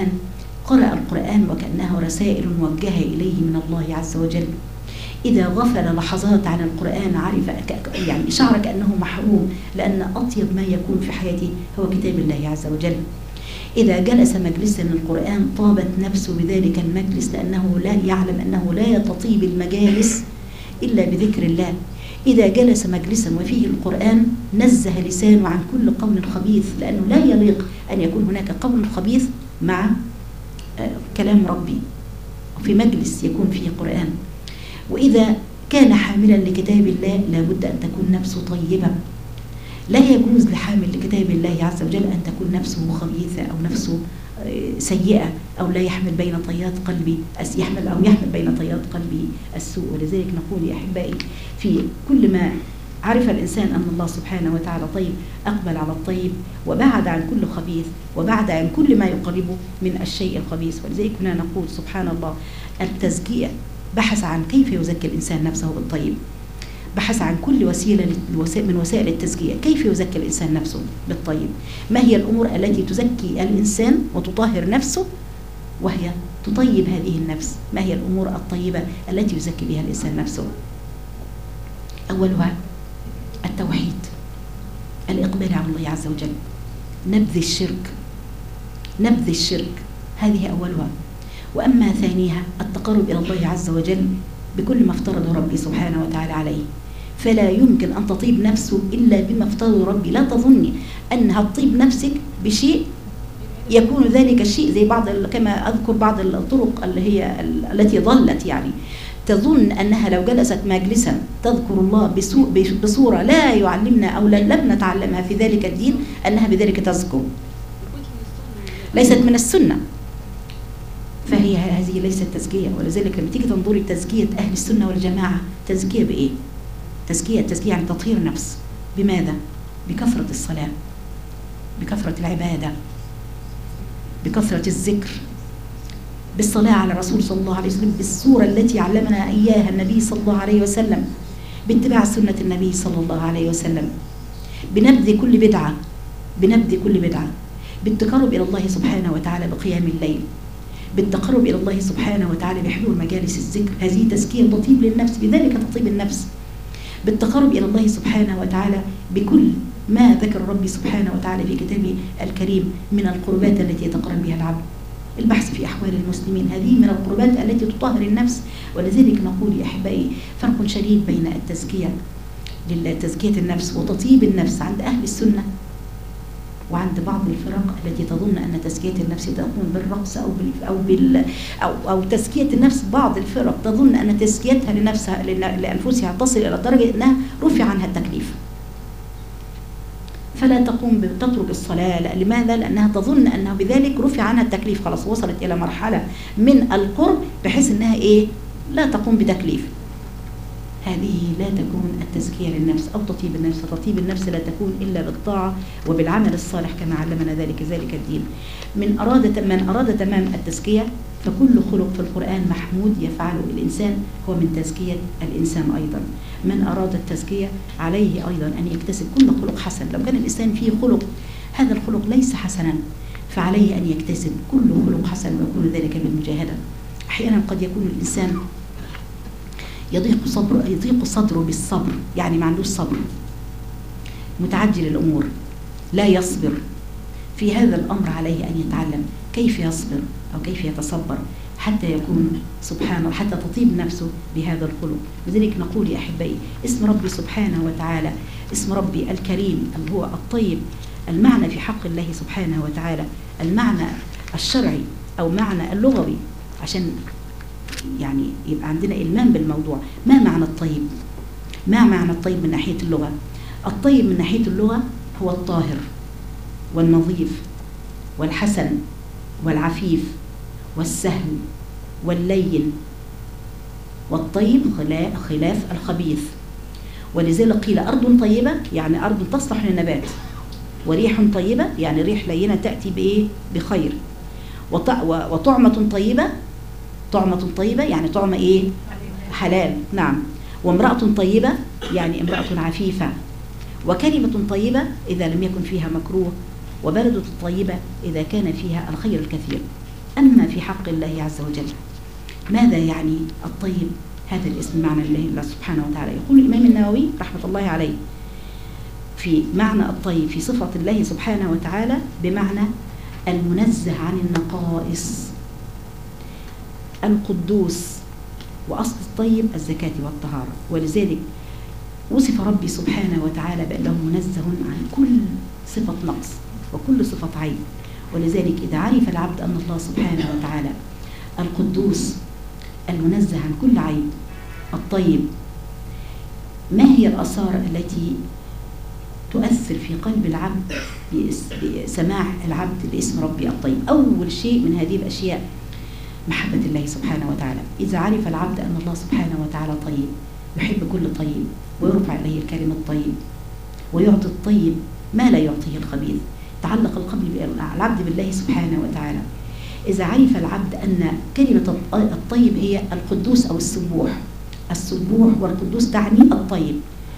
القرآن وكأنه رسائل موجهة إليه من الله عز وجل. إذا غفل لحظات عن القرآن عرف يعني شعر كأنه محروم، لأن أطيب ما يكون في حياته هو كتاب الله عز وجل. إذا جلس مجلسا للقرآن طابت نفسه بذلك المجلس، لأنه لا يعلم أنه لا تطيب المجالس إلا بذكر الله. إذا جلس مجلسا وفيه القرآن نزه لسانه عن كل قول خبيث، لأنه لا يليق أن يكون هناك قول خبيث مع كلام ربي في مجلس يكون فيه قرآن. وإذا كان حاملا لكتاب الله لابد أن تكون نفسه طيبة. لا يجوز لحامل لكتاب الله عز وجل أن تكون نفسه خبيثة أو نفسه سيئة، أو لا يحمل بين طيات قلبي يحمل بين طيات قلبي السوء. ولذلك نقول يا أحبائي، في كل ما عرف الإنسان أن الله سبحانه وتعالى طيب أقبل على الطيب وبعد عن كل خبيث وبعد عن كل ما يقربه من الشيء الخبيث. ولذلك كنا نقول سبحان الله، التزكية بحث عن كيف يزكي الإنسان نفسه بالطيب، بحث عن كل وسيلة من وسائل التزكية، كيف يزكي الإنسان نفسه بالطيب. ما هي الأمور التي تزكي الإنسان وتطهر نفسه وهي تطيب هذه النفس؟ ما هي الأمور الطيبة التي يزكي بها الإنسان نفسه؟ أولها التوحيد، الإقبال على الله عز وجل، نبذ الشرك، هذه أولها. وأما ثانيها التقرب إلى الله عز وجل بكل ما افترضه ربي سبحانه وتعالى عليه. فلا يمكن أن تطيب نفسه إلا بما افترضه ربي. لا تظني أنها تطيب نفسك بشيء يكون ذلك الشيء زي كما أذكر بعض الطرق التي ضلت، يعني تظن أنها لو جلست مجلسا تذكر الله بصورة لا يعلمنا أو لم نتعلمها في ذلك الدين أنها بذلك تزكو، ليست من السنة، فهي هذه ليست تزكية. ولذلك لما تيجي تنظري تزكية أهل السنة والجماعة، تزكية بإيه؟ تزكية يعني تطهير نفس. بماذا؟ بكثرة الصلاة، بكثرة العبادة، بكثرة الذكر، بالصلاة على الرسول صلى الله عليه وسلم بالصورة التي علمنا إياها النبي صلى الله عليه وسلم، باتباع سنة النبي صلى الله عليه وسلم، بنبذ كل بدعة، بالتقرب إلى الله سبحانه وتعالى بقيام الليل، بالتقرب إلى الله سبحانه وتعالى بحضور مجالس الذكر. هذه تزكية تطيب للنفس، بذلك تطيب النفس. بالتقرب إلى الله سبحانه وتعالى بكل ما ذكر ربي سبحانه وتعالى في كتابه الكريم من القربات التي يتقرب بها العبد. البحث في أحوال المسلمين، هذه من القربات التي تطهر النفس. ولذلك نقول يا أحبائي فرق شديد بين تزكية النفس وتطيب النفس عند أهل السنة وعند بعض الفرق التي تظن أن تزكية النفس تكون بالرقص أو تزكية النفس. بعض الفرق تظن أن تزكيتها لأنفسها تصل إلى درجة أنها رفع عنها التكليف، فلا تترك الصلاة. لماذا؟ لأنها تظن أنه بذلك رفع عنها التكليف، خلاص وصلت إلى مرحلة من القرب بحيث أنها لا تقوم بتكليف. هذه لا تكون التزكية للنفس أو تطيب النفس. تطيب النفس لا تكون إلا بالطاعة وبالعمل الصالح كما علمنا ذلك الدين. من أراد تمام التزكية فكل خلق في القرآن محمود يفعله الإنسان هو من تزكية الإنسان أيضا. من أراد التزكية عليه أيضا أن يكتسب كل خلق حسن. لو كان الإنسان فيه خلق هذا الخلق ليس حسنا فعليه أن يكتسب كل خلق حسن ويكون ذلك بالمجاهدة أحيانا قد يكون الإنسان يضيق صدره بالصبر، يعني ما عندوش صبر، متعجل الأمور، لا يصبر. في هذا الأمر عليه أن يتعلم كيف يصبر أو كيف يتصبر حتى يكون سبحان الله، حتى تطيب نفسه بهذا الخلق. لذلك نقول يا أحبائي اسم ربي سبحانه وتعالى اسم ربي الكريم اللي هو الطيب. المعنى في حق الله سبحانه وتعالى المعنى الشرعي أو معنى اللغوي، عشان يعني يبقى عندنا إلمام بالموضوع. ما معنى الطيب؟ ما معنى الطيب من ناحية اللغة؟ الطيب من ناحية اللغة هو الطاهر والنظيف والحسن والعفيف والسهل واللين، والطيب خلاف الخبيث. ولذلك قيل أرض طيبة يعني أرض تصلح للنبات، وريح طيبة يعني ريح لينة تأتي بإيه؟ بخير. وطعمة طيبة، طعمة طيبة يعني طعمة إيه؟ حلال. نعم. وامرأة طيبة يعني امرأة عفيفة. وكلمة طيبة إذا لم يكن فيها مكروه، وبلدة طيبة إذا كان فيها الخير الكثير. أما في حق الله عز وجل ماذا يعني الطيب؟ هذا الاسم معنى الله سبحانه وتعالى. يقول الإمام النووي رحمة الله عليه في معنى الطيب في صفة الله سبحانه وتعالى بمعنى المنزه عن النقائص، القدوس. وأصل الطيب الزكاة والطهارة. ولذلك وصف ربي سبحانه وتعالى بأنه منزه عن كل صفة نقص وكل صفة عيب. ولذلك إذا عرف العبد أن الله سبحانه وتعالى القدوس المنزه عن كل عيب الطيب، ما هي الآثار التي تؤثر في قلب العبد بسماع العبد باسم ربي الطيب؟ أول شيء من هذه الأشياء محبة الله سبحانه وتعالى. إذا عرف العبد أن الله سبحانه وتعالى طيب يحب كل طيب ويرفع إليه الكلم الطيب ويعطي الطيب ما لا يعطيه الخبيث. تعلق العبد بالله سبحانه وتعالى. إذا عرف العبد أن كلمة الطيب هي القدوس أو السبوح، السبوح والقدوس تعني الطيب.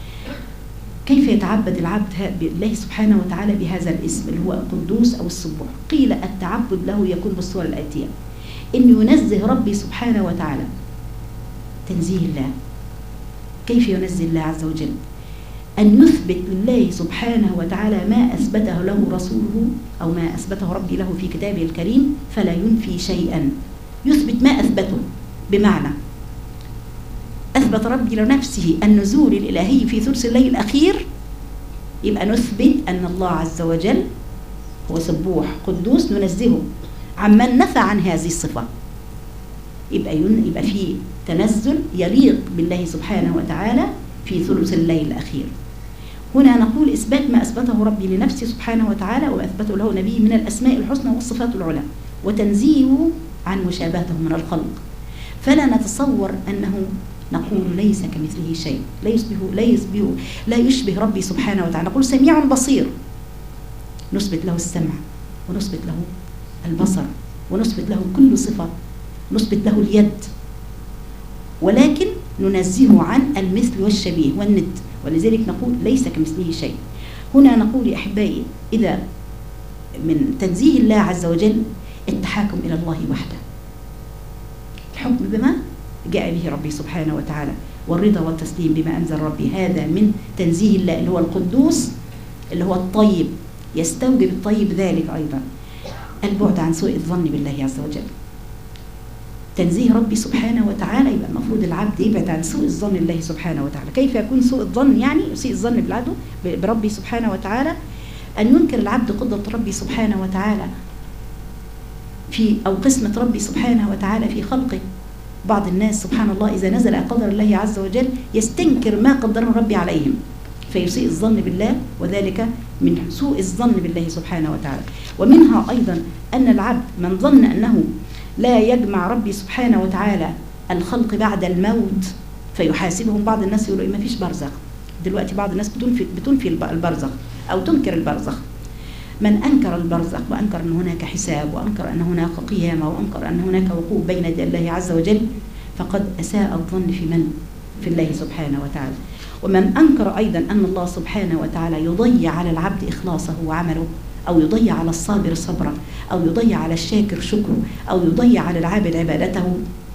كيف يتعبد العبد بالله سبحانه وتعالى بهذا الاسم اللي هو القدوس أو السبوح؟ قيل التعبد له يكون بالصورة الآتية: إن ينزه ربي سبحانه وتعالى تنزيه الله. كيف ينزه الله عز وجل؟ أن يثبت لله سبحانه وتعالى ما أثبته له رسوله أو ما أثبته ربي له في كتابه الكريم، فلا ينفي شيئا، يثبت ما أثبته. بمعنى أثبت ربي لنفسه النزول الإلهي في ثلث الليل الأخير، يبقى نثبت أن الله عز وجل هو سبوح قدوس، ننزهه عمن نفى عن هذه الصفة. يبقى في تنزل يليق بالله سبحانه وتعالى في ثلث الليل الأخير. هنا نقول إثبات ما أثبته ربي لنفسه سبحانه وتعالى وأثبته له نبيه من الأسماء الحسنى والصفات العلى، وتنزيهه عن مشابهته من الخلق. فلا نتصور أنه نقول ليس كمثله شيء، لا يشبه ربي سبحانه وتعالى. نقول سميع بصير، نثبت له السمع ونثبت له البصر ونثبت له كل صفة، نثبت له اليد، ولكن ننزهه عن المثل والشبيه والند. ولذلك نقول ليس كمثله شيء. هنا نقول يا أحبائي إذا من تنزيه الله عز وجل التحاكم إلى الله وحده، الحكم بما جاء به ربي سبحانه وتعالى، والرضا والتسليم بما أنزل ربي، هذا من تنزيه الله اللي هو القدوس اللي هو الطيب. يستوجب الطيب ذلك أيضا البعد عن سوء الظن بالله عز وجل. تنزيه ربي سبحانه وتعالى يبقى المفروض العبد يبعد عن سوء الظن الله سبحانه وتعالى. كيف يكون سوء الظن؟ يعني يسيء الظن بالعدو بربي سبحانه وتعالى، أن ينكر العبد قدرة ربي سبحانه وتعالى في أو قسمة ربي سبحانه وتعالى في خلقه. بعض الناس سبحان الله إذا نزل قدر الله عز وجل يستنكر ما قدره ربي عليهم فيسيء الظن بالله، وذلك من سوء الظن بالله سبحانه وتعالى. ومنها أيضا أن العبد من ظن أنه لا يجمع ربي سبحانه وتعالى الخلق بعد الموت فيحاسبهم. بعض الناس يقولوا ما فيش برزخ دلوقتي، بعض الناس بتنفي البرزخ أو تنكر البرزخ. من أنكر البرزخ وأنكر أن هناك حساب وأنكر أن هناك قيامة وأنكر أن هناك وقوف بين يدي الله عز وجل فقد أساء الظن في من؟ في الله سبحانه وتعالى. ومن أنكر أيضا أن الله سبحانه وتعالى يضيع على العبد إخلاصه وعمله، أو يضيع على الصابر صبره، أو يضيع على الشاكر شكره، أو يضيع على العابد عبادته،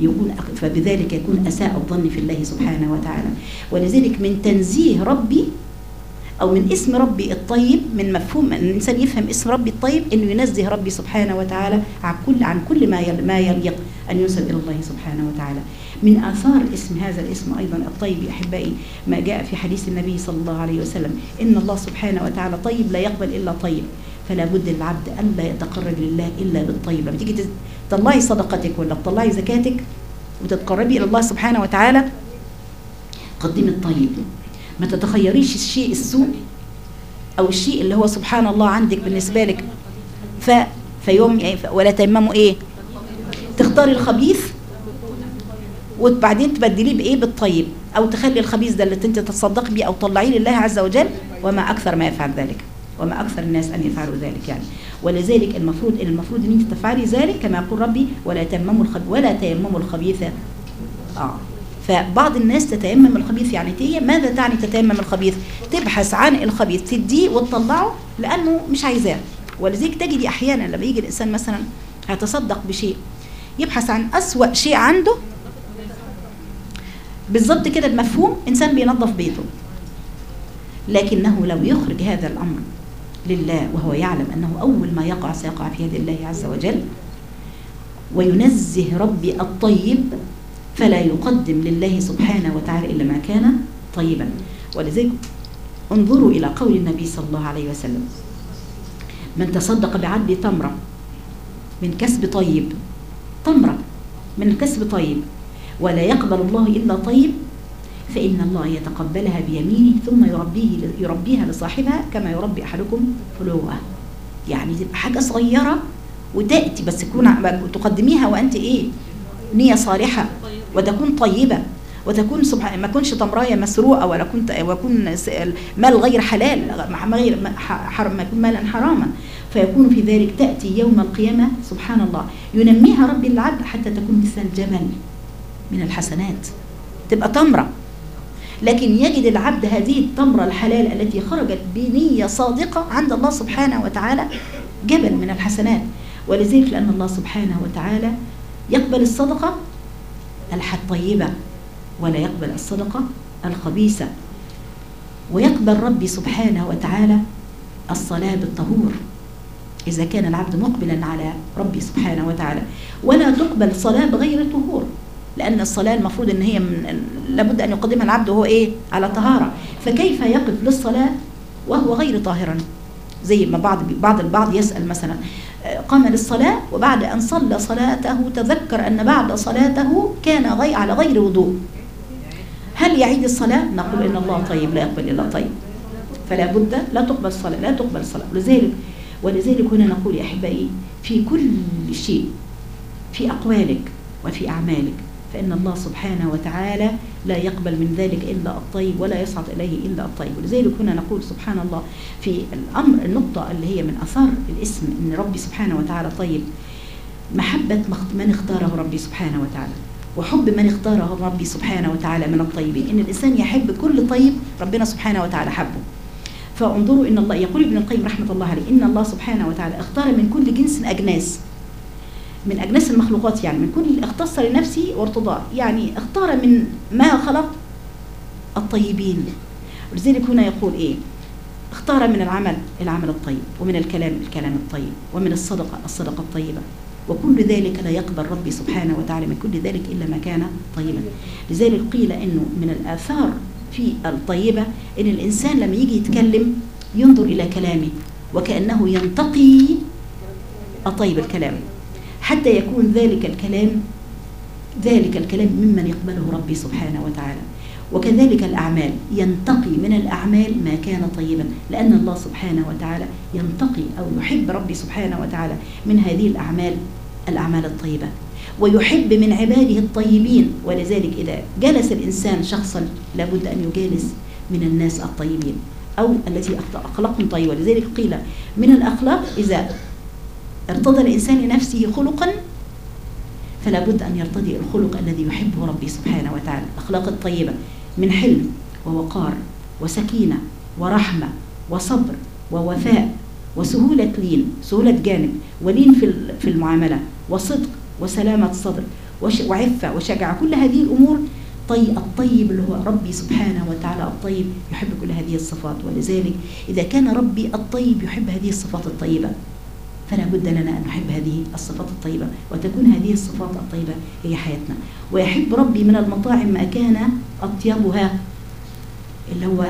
فبذلك يكون أساء الظن في الله سبحانه وتعالى. ولذلك من تنزيه ربي أو من اسم ربي الطيب، من مفهوم أن الإنسان يفهم اسم ربي الطيب أنه ينزه ربي سبحانه وتعالى عن كل ما يليق أن ينسب إلى الله سبحانه وتعالى. من آثار اسم هذا الاسم أيضا الطيب أحبائي ما جاء في حديث النبي صلى الله عليه وسلم: إن الله سبحانه وتعالى طيب لا يقبل إلا طيب، فلا بد للعبد ألا يتقرب لله إلا بالطيب. لما تيجي تطلعي صدقتك ولا تطلعي زكاتك وتتقربي إلى الله سبحانه وتعالى قدمي الطيب، ما تتخيريش الشيء السوء أو الشيء اللي هو سبحان الله عندك بالنسبة لك فيوم ولا تيمموا إيه، تختاري الخبيث وبعدين تبدليه بإيه، بالطيب، أو تخلي الخبيث ده اللي أنت تتصدق بيه أو طلعيه لله عز وجل. وما أكثر ما يفعل ذلك، وما أكثر الناس أن يفعلوا ذلك يعني. ولذلك المفروض أن أنت تفعلي ذلك كما يقول ربي: ولا تيمموا الخبيث. فبعض الناس تتيمم الخبيث، يعني هي ماذا تعني تتيمم الخبيث؟ تبحث عن الخبيث تديه وتطلعه لأنه مش عايزاه. ولذلك تجدي أحيانا لما يجي الإنسان مثلا هيتصدق بشيء يبحث عن أسوأ شيء عنده بالضبط كده، بمفهوم إنسان بينظف بيته، لكنه لو يخرج هذا الأمر لله وهو يعلم أنه أول ما يقع سيقع في يد الله عز وجل، وينزه ربي الطيب، فلا يقدم لله سبحانه وتعالى إلا ما كان طيبا. ولذلك انظروا إلى قول النبي صلى الله عليه وسلم: من تصدق بعدل تمرة من كسب طيب، تمرة من كسب طيب، ولا يقبل الله إلا طيب، فإن الله يتقبلها بيمينه ثم يربيها لصاحبها كما يربي أحدكم فلوه. يعني تبقى حاجة صغيرة وتأتي بس تقدميها وأنت إيه، نية صالحة، وتكون طيبة، وتكون سبحان ما كنش تمراية مسروقة، ولا ويكون مال غير حلال، ما يكون مالا حراما، فيكون في ذلك تأتي يوم القيامة سبحان الله ينميها ربي العبد حتى تكون مثل الجبل من الحسنات، تبقى تمرة. لكن يجد العبد هذه التمرة الحلال التي خرجت بنية صادقة عند الله سبحانه وتعالى جبل من الحسنات. ولذلك لأن الله سبحانه وتعالى يقبل الصدقة الطيبة ولا يقبل الصدقة الخبيثة، ويقبل ربي سبحانه وتعالى الصلاة بالطهور إذا كان العبد مقبلا على ربي سبحانه وتعالى، ولا تقبل صلاة بغير طهور، لأن الصلاة المفروض أن هي لابد أن يقدمها العبد وهو إيه، على طهارة. فكيف يقف للصلاة وهو غير طاهرا؟ زي ما البعض يسأل مثلا قام للصلاة وبعد أن صلى صلاته تذكر أن بعد صلاته كان على غير وضوء، هل يعيد الصلاة؟ نقول إن الله طيب لا يقبل إلا طيب، فلا بد لا تقبل صلاة. ولذلك هنا نقول يا أحبائي في كل شيء، في أقوالك وفي أعمالك، فإن الله سبحانه وتعالى لا يقبل من ذلك إلا الطيب ولا يصعد إليه إلا الطيب. ولذلك هنا نقول سبحان الله في الأمر النقطة اللي هي من أثار الاسم إن ربي سبحانه وتعالى طيب، محبة من اختاره ربي سبحانه وتعالى، وحب من اختاره ربي سبحانه وتعالى من الطيبين. إن الإنسان يحب كل طيب ربنا سبحانه وتعالى حبه. فانظروا إن الله يقول ابن القيم رحمة الله عليه إن الله سبحانه وتعالى اختار من كل جنس أجناس، من أجناس المخلوقات، يعني من كل اختص لنفسه وارتضاه، يعني اختار من ما خلق الطيبين. ولذلك هنا يقول إيه، اختار من العمل الطيب، ومن الكلام الطيب، ومن الصدقة الطيبة، وكل ذلك لا يقبل ربي سبحانه وتعالى من كل ذلك إلا ما كان طيبا. لذلك قيل إنه من الآثار في الطيبة إن الإنسان لما يجي يتكلم ينظر إلى كلامه وكأنه ينتقي الطيب الكلام، حتى يكون ذلك الكلام ممن يقبله ربي سبحانه وتعالى. وكذلك الأعمال، ينتقي من الأعمال ما كان طيبا، لأن الله سبحانه وتعالى ينتقي أو يحب ربي سبحانه وتعالى من هذه الأعمال الطيبة، ويحب من عباده الطيبين. ولذلك إذا جلس الإنسان شخصا لابد أن يجالس من الناس الطيبين أو التي أخلاقهم طيبة. ولذلك قيل من الأخلاق إذا ارتضى الإنسان لنفسه خلقا فلا بد أن يرتضي الخلق الذي يحبه ربي سبحانه وتعالى. الأخلاق الطيبة من حلم ووقار وسكينة ورحمة وصبر ووفاء وسهولة جانب ولين في المعاملة، وصدق وسلامة صدر وعفة وشجاعة، كل هذه الأمور الطيب اللي هو ربي سبحانه وتعالى الطيب يحب كل هذه الصفات. ولذلك إذا كان ربي الطيب يحب هذه الصفات الطيبة، فلا بد لنا أن نحب هذه الصفات الطيبة، وتكون هذه الصفات الطيبة هي حياتنا. ويحب ربي من المطاعم ما كان أطيبها، اللي هو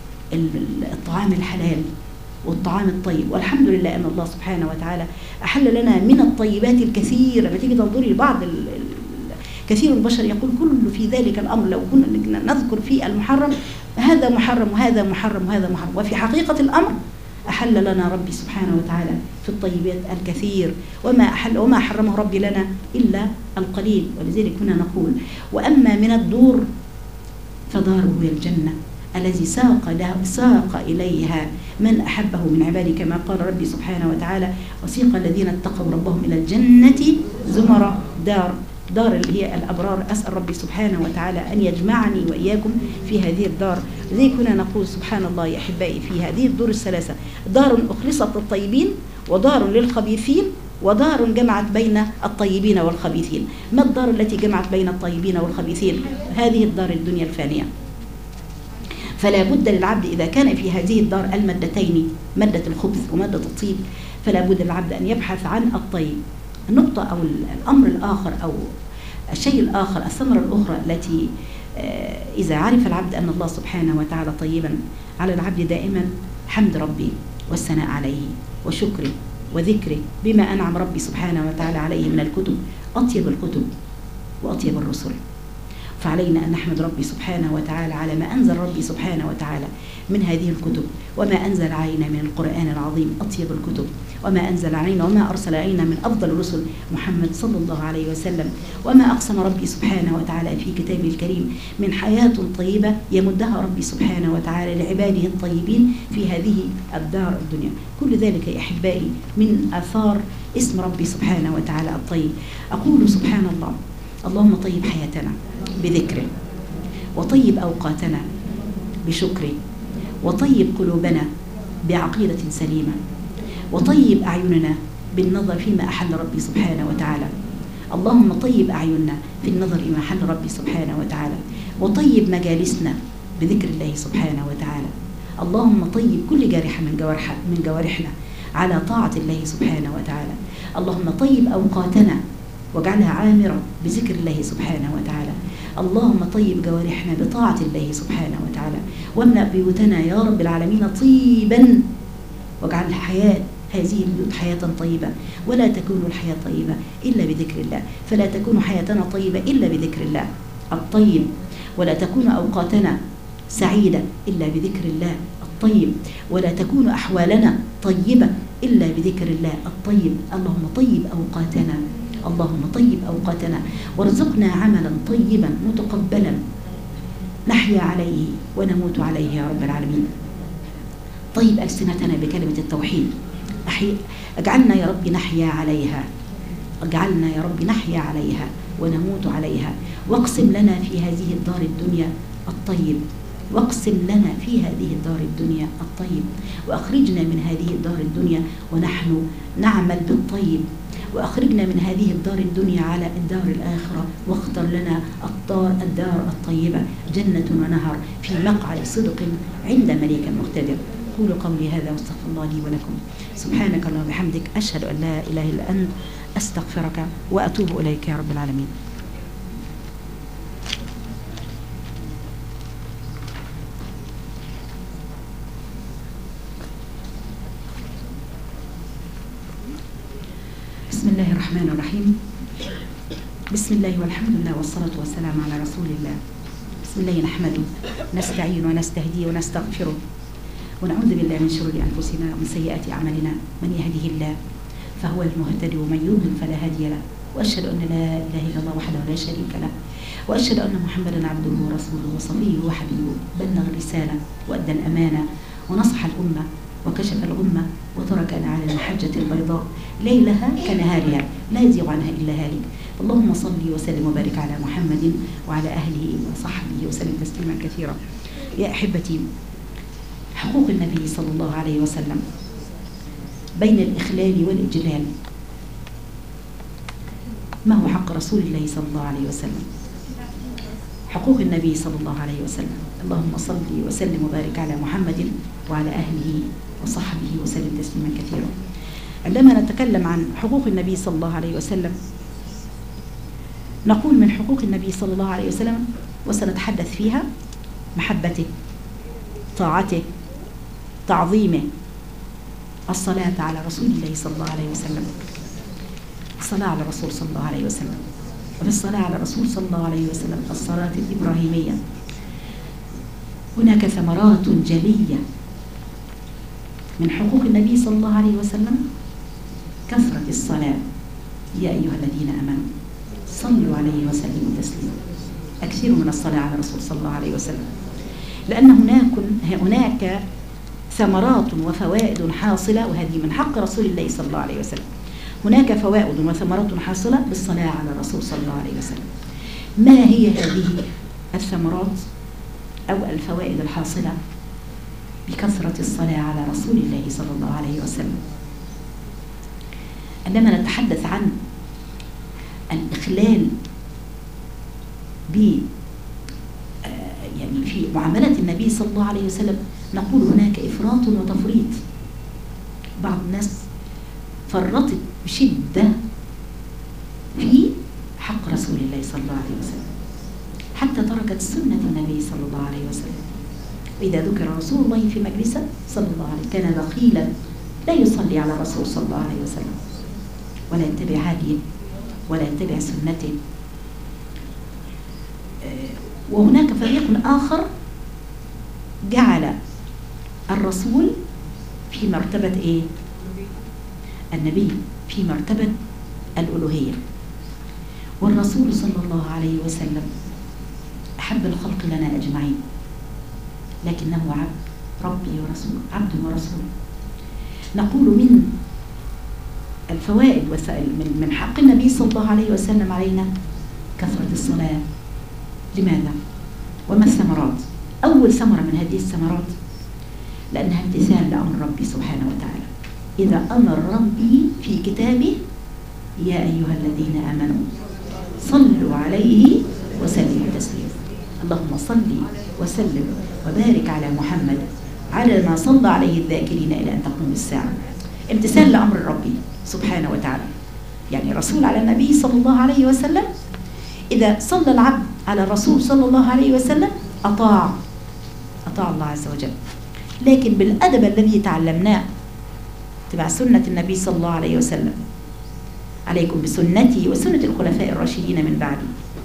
الطعام الحلال والطعام الطيب. والحمد لله أن الله سبحانه وتعالى أحل لنا من الطيبات الكثير. لما تيجي تنظري لبعض كثير البشر يقول كل في ذلك الأمر لو كنا نذكر في المحرم هذا محرم وهذا محرم وهذا محرم، وفي حقيقة الأمر أحل لنا ربي سبحانه وتعالى في الطيبات الكثير، وما حرمه ربي لنا إلا القليل. ولذلك كنا نقول وأما من الدور فداره هي الجنة الذي ساق إليها من أحبه من عباده، كما قال ربي سبحانه وتعالى وسيق الذين اتقوا ربهم إلى الجنة زمرا، دار اللي هي الأبرار. أسأل ربي سبحانه وتعالى أن يجمعني وإياكم في هذه الدار. زي كنا نقول سبحان الله يا أحبائي في هذه الدور الثلاثة، دار أخلصت للطيبين، ودار للخبيثين، ودار جمعت بين الطيبين والخبيثين. ما الدار التي جمعت بين الطيبين والخبيثين؟ هذه الدار الدنيا الفانية. فلا بد للعبد إذا كان في هذه الدار المادتين، مادة الخبث ومادة الطيب، فلا بد للعبد أن يبحث عن الطيب. النقطة أو الأمر الآخر أو الشيء الآخر، الثمرة الأخرى التي إذا عرف العبد أن الله سبحانه وتعالى طيبا، على العبد دائما حمد ربي والثناء عليه وشكره وذكره بما أنعم ربي سبحانه وتعالى عليه من الكتب، أطيب الكتب وأطيب الرسل. فعلينا أن نحمد ربي سبحانه وتعالى على ما أنزل ربي سبحانه وتعالى من هذه الكتب، وما أنزل علينا من القرآن العظيم أطيب الكتب، وما أنزل علينا وما أرسل علينا من أفضل الرسل محمد صلى الله عليه وسلم، وما أقسم ربي سبحانه وتعالى في كتابه الكريم من حياة طيبة يمدها ربي سبحانه وتعالى لعباده الطيبين في هذه الدار الدنيا. كل ذلك يا أحبائي من آثار اسم ربي سبحانه وتعالى الطيب. أقول سبحان الله، اللهم طيب حياتنا بذكره، وطيب أوقاتنا بشكره، وطيب قلوبنا بعقيدة سليمة، وطيب أعيننا بالنظر فيما أحل ربي سبحانه وتعالى. اللهم طيب أعيننا في النظر فيما أحل ربي سبحانه وتعالى، وطيب مجالسنا بذكر الله سبحانه وتعالى. اللهم طيب كل جارحة من جوارحنا على طاعة الله سبحانه وتعالى. اللهم طيب أوقاتنا واجعلها عامرة بذكر الله سبحانه وتعالى. اللهم طيب جوارحنا بطاعة الله سبحانه وتعالى، واملأ بيوتنا يا رب العالمين طيبا، واجعل الحياة هذه البيوت حياة طيبة، ولا تكون الحياة طيبة إلا بذكر الله، فلا تكون حياتنا طيبة إلا بذكر الله الطيب، ولا تكون أوقاتنا سعيدة إلا بذكر الله الطيب، ولا تكون أحوالنا طيبة إلا بذكر الله الطيب. اللهم طيب أوقاتنا، اللهم طيب أوقاتنا، وارزقنا عملا طيبا متقبلا نحيا عليه ونموت عليه يا رب العالمين. طيب ألسنتنا بكلمة التوحيد، اجعلنا يا رب نحيا عليها، اجعلنا يا رب نحيا عليها ونموت عليها. واقسم لنا في هذه الدار الدنيا الطيب، واقسم لنا في هذه الدار الدنيا الطيب، وأخرجنا من هذه الدار الدنيا ونحن نعمل بالطيب، وأخرجنا من هذه الدار الدنيا على الدار الآخرة، واختر لنا الدار الطيبة، جنة ونهر في مقعد صدق عند مليك مقتدر. قولوا قولي هذا واستغفر الله لي ولكم. سبحانك اللهم وبحمدك، أشهد أن لا إله إلا أنت، أستغفرك وأتوب إليك يا رب العالمين. بسم الله الرحمن الرحيم. بسم الله والحمد لله والصلاة والسلام على رسول الله. بسم الله نحمده، نستعين ونستهديه ونستغفره، ونعوذ بالله من شرور أنفسنا ومن سيئات أعمالنا. من يهده الله فهو المهتدي، ومن يضلل فلا هادي له. وأشهد أن لا إله إلا الله وحده لا شريك له، وأشهد أن محمدا عبده ورسوله وصفيه وحبيبه، بلغ الرسالة وأدى الأمانة ونصح الأمة وكشف الغمة وتركنا على المحجة البيضاء ليلها كنهارها لا يزيغ عنها إلا هالك. اللهم صل وسلم وبارك على محمد وعلى أهله وصحبه وسلم تسليما كثيرا. يا أحبتي، حقوق النبي صلى الله عليه وسلم بين الإخلال والإجلال. ما هو حق رسول الله صلى الله عليه وسلم؟ حقوق النبي صلى الله عليه وسلم. اللهم صل وسلم وبارك على محمد وعلى أهله وصحبه وسلم تسليما كثيرا. عندما نتكلم عن حقوق النبي صلى الله عليه وسلم نقول من حقوق النبي صلى الله عليه وسلم وسنتحدث فيها: محبته، طاعته، تعظيمه، الصلاة على رسول الله صلى الله عليه وسلم، الصلاة على الرسول صلى الله عليه وسلم. وفي الصلاة على الرسول صلى الله عليه وسلم الصلاة الإبراهيمية هناك ثمرات جلية من حقوق النبي صلى الله عليه وسلم: كثرة الصلاة. يا أيها الذين آمنوا صلوا عليه وسلموا تسليما. أكثروا من الصلاة على الرسول صلى الله عليه وسلم، لأن هناك ثمرات وفوائد حاصلة، وهذه من حق رسول الله صلى الله عليه وسلم. هناك فوائد وثمرات حاصلة بالصلاة على الرسول صلى الله عليه وسلم. ما هي هذه الثمرات أو الفوائد الحاصلة بكثرة الصلاة على رسول الله صلى الله عليه وسلم؟ عندما نتحدث عن الإخلال يعني في معاملة النبي صلى الله عليه وسلم نقول هناك إفراط وتفريط. بعض الناس فرطت بشدة في حق رسول الله صلى الله عليه وسلم حتى تركت سنة النبي صلى الله عليه وسلم. وإذا ذكر رسول الله في مجلسه صلى الله عليه وسلم كان بخيلا لا يصلي على الرسول صلى الله عليه وسلم ولا يتبع هديه ولا يتبع سنته. وهناك فريق آخر جعل الرسول في مرتبة إيه؟ النبي في مرتبة الألوهية. والرسول صلى الله عليه وسلم أحب الخلق لنا أجمعين، لكنه عبد ربي ورسول، عبد ورسول. نقول من الفوائد من حق النبي صلى الله عليه وسلم علينا كثرة الصلاة. لماذا؟ وما الثمرات؟ أول ثمرة من هذه الثمرات لأنها امتثال لأمر ربي سبحانه وتعالى. إذا أمر ربي في كتابه: يا أيها الذين آمنوا صلوا عليه وسلموا تسليما. اللهم صل وسلم وبارك على محمد على ما صلى عليه الذاكرين إلى أن تقوم الساعة. امتثال لأمر ربي سبحانه وتعالى، يعني رسول على النبي صلى الله عليه وسلم. إذا صلى العبد على الرسول صلى الله عليه وسلم أطاع الله عز وجل. لكن بالأدب الذي تعلمناه تبع سنة النبي صلى الله عليه وسلم: عليكم بسنتي وسنة الخلفاء الراشدين من بعدي،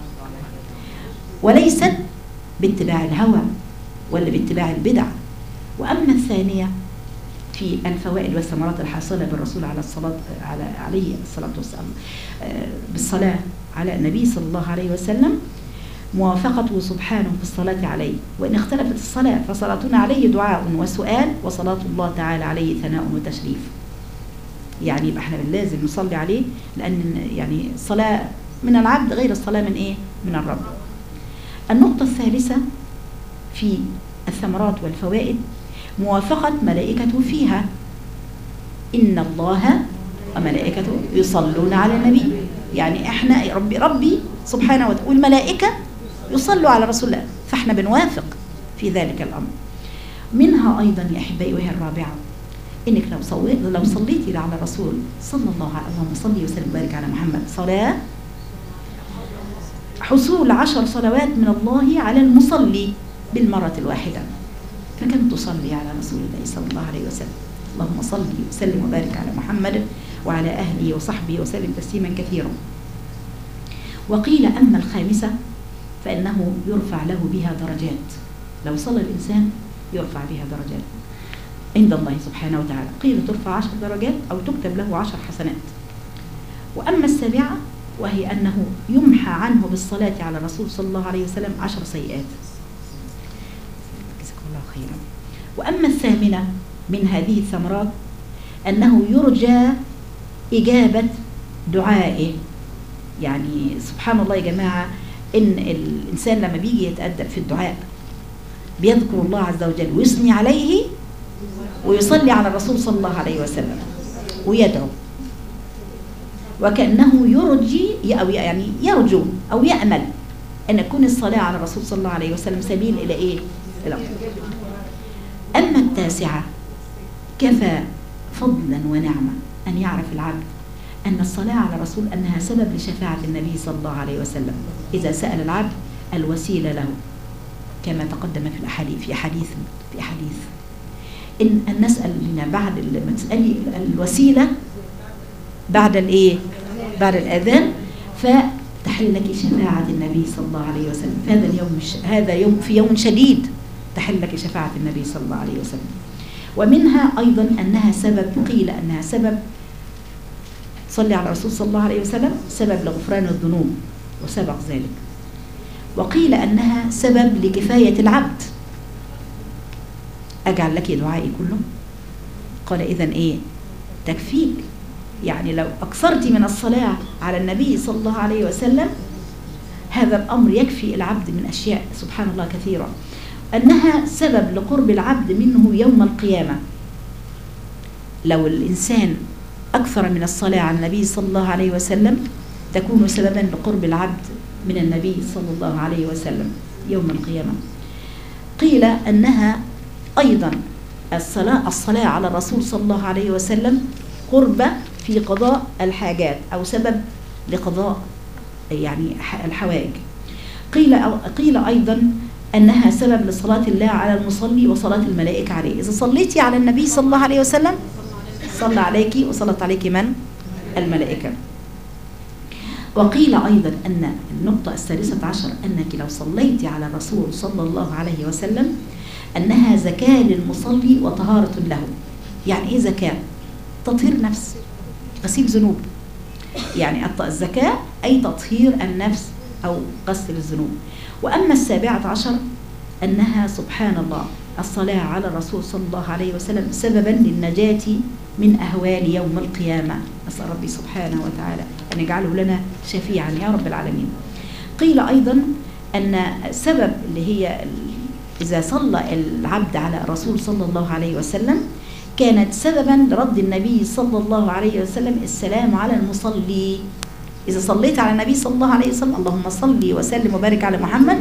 وليست باتباع الهوى ولا باتباع البدع. وأما الثانية في الفوائد والثمرات الحاصلة بالرسول عليه الصلاة والسلام بالصلاة على النبي صلى الله عليه وسلم: موافقته سبحانه في الصلاة عليه. وإن اختلفت الصلاة فصلاتنا عليه دعاء وسؤال، وصلاة الله تعالى عليه ثناء وتشريف. يعني يبقى احنا لازم نصلي عليه، لأن يعني الصلاة من العبد غير الصلاة من إيه؟ من الرب. النقطة الثالثة في الثمرات والفوائد موافقة ملائكته فيها: إن الله وملائكته يصلون على النبي. يعني احنا ربي سبحانه وتعالى والملائكة يصلوا على رسول الله، فاحنا بنوافق في ذلك الأمر. منها أيضا يا أحبائي وهي الرابعة: إنك لو صليتي على الرسول صلى الله عليه وسلم، اللهم صل وسلم وبارك على محمد، صلاة حصول 10 صلوات من الله على المصلي بالمرة الواحدة. فكم تصلي على رسول الله صلى الله عليه وسلم؟ اللهم صل وسلم وبارك على محمد وعلى أهله وصحبه وسلم تسليما كثيرا. وقيل أما الخامسة فإنه يرفع له بها درجات. لو صلى الإنسان يرفع بها درجات عند الله سبحانه وتعالى. قيل ترفع 10 درجات أو تكتب له 10 حسنات. وأما السابعة وهي أنه يمحى عنه بالصلاة على الرسول صلى الله عليه وسلم 10 سيئات. جزاكم الله خيرا. وأما الثامنة من هذه الثمرات أنه يرجى إجابة دعائه. يعني سبحان الله يا جماعة، إن الإنسان لما بيجي يتأدب في الدعاء بيذكر الله عز وجل ويثني عليه ويصلي على الرسول صلى الله عليه وسلم ويدعو. وكأنه يرجي أو يعني يرجو أو يأمل أن تكون الصلاة على الرسول صلى الله عليه وسلم سبيل إلى إيه؟ إلى. أما التاسعة: كفى فضلا ونعمة أن يعرف العبد أن الصلاة على الرسول أنها سبب لشفاعة النبي صلى الله عليه وسلم إذا سأل العبد الوسيلة له، كما تقدم في الأحاديث في حديث إن نسأل لنا بعد ما تسألي الوسيلة بعد الإيه؟ بعد الأذان، فتحل لك شفاعة النبي صلى الله عليه وسلم. هذا يوم في يوم شديد تحل لك شفاعة النبي صلى الله عليه وسلم. ومنها أيضا أنها سبب، قيل أنها سبب صلي على الرسول صلى الله عليه وسلم سبب لغفران الذنوب وسبق ذلك. وقيل أنها سبب لكفاية العبد. أجعل لك دعائي كله؟ قال إذن إيه؟ تكفيك. يعني لو أكثرت من الصلاة على النبي صلى الله عليه وسلم هذا الأمر يكفي العبد من أشياء سبحان الله كثيرة. أنها سبب لقرب العبد منه يوم القيامة. لو الإنسان أكثر من الصلاة على النبي صلى الله عليه وسلم تكون سببا لقرب العبد من النبي صلى الله عليه وسلم يوم القيامة. قيل أنها أيضا الصلاة على الرسول صلى الله عليه وسلم قربة في قضاء الحاجات أو سبب لقضاء يعني الحوائج. قيل أيضا أنها سبب لصلاة الله على المصلي وصلاة الملائكة عليه. إذا صليتي على النبي صلى الله عليه وسلم صلى عليك وصلت عليك من؟ الملائكة. وقيل أيضا أن النقطة الثالثة عشر أنك لو صليت على الرسول صلى الله عليه وسلم أنها زكاة للمصلي وطهارة له. يعني إيه زكاة؟ تطهير نفس، غسيل ذنوب. يعني الزكاة أي تطهير النفس أو غسل الذنوب. وأما السابعة عشر أنها سبحان الله الصلاة على الرسول صلى الله عليه وسلم سببا للنجاة من أهوال يوم القيامة. أسأل ربي سبحانه وتعالى أن يجعله لنا شفيعا يا رب العالمين. قيل أيضا أن سبب اللي هي إذا صلى العبد على الرسول صلى الله عليه وسلم كانت سببا لرد النبي صلى الله عليه وسلم السلام على المصلي. إذا صليت على النبي صلى الله عليه وسلم اللهم صل وسلم وبارك على محمد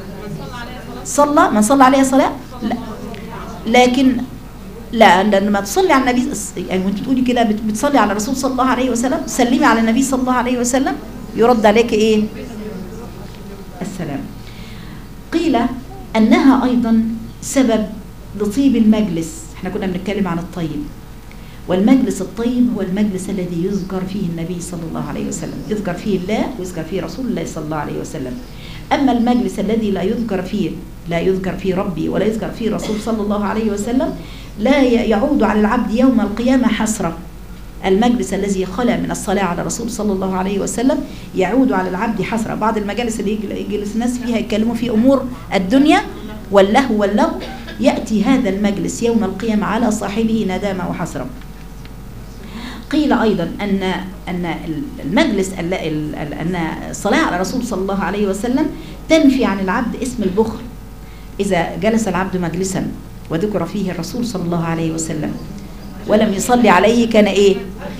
من صلى عليه صلاة لا. لكن لا لما تصلي على النبي يعني وانت بتقولي كده بتصلي على الرسول صلى الله عليه وسلم سلمي على النبي صلى الله عليه وسلم يرد عليك ايه؟ السلام. قيل انها ايضا سبب لطيب المجلس. احنا كنا بنتكلم عن الطيب، والمجلس الطيب هو المجلس الذي يذكر فيه النبي صلى الله عليه وسلم، يذكر فيه الله ويذكر فيه رسول الله صلى الله عليه وسلم. أما المجلس الذي لا يذكر فيه ربي ولا يذكر فيه رسول صلى الله عليه وسلم لا يعود على العبد يوم القيامة حسرة. المجلس الذي خلى من الصلاة على الرسول صلى الله عليه وسلم يعود على العبد حسرة. بعض المجالس اللي يجلس الناس فيها يتكلموا في أمور الدنيا واللهو يأتي هذا المجلس يوم القيامة على صاحبه ندامة وحسرة. قيل أيضا أن المجلس أن الصلاة على الرسول صلى الله عليه وسلم تنفي عن العبد اسم البخل. إذا جلس العبد مجلسا وذكر فيه الرسول صلى الله عليه وسلم ولم يصلي عليه كان إيه؟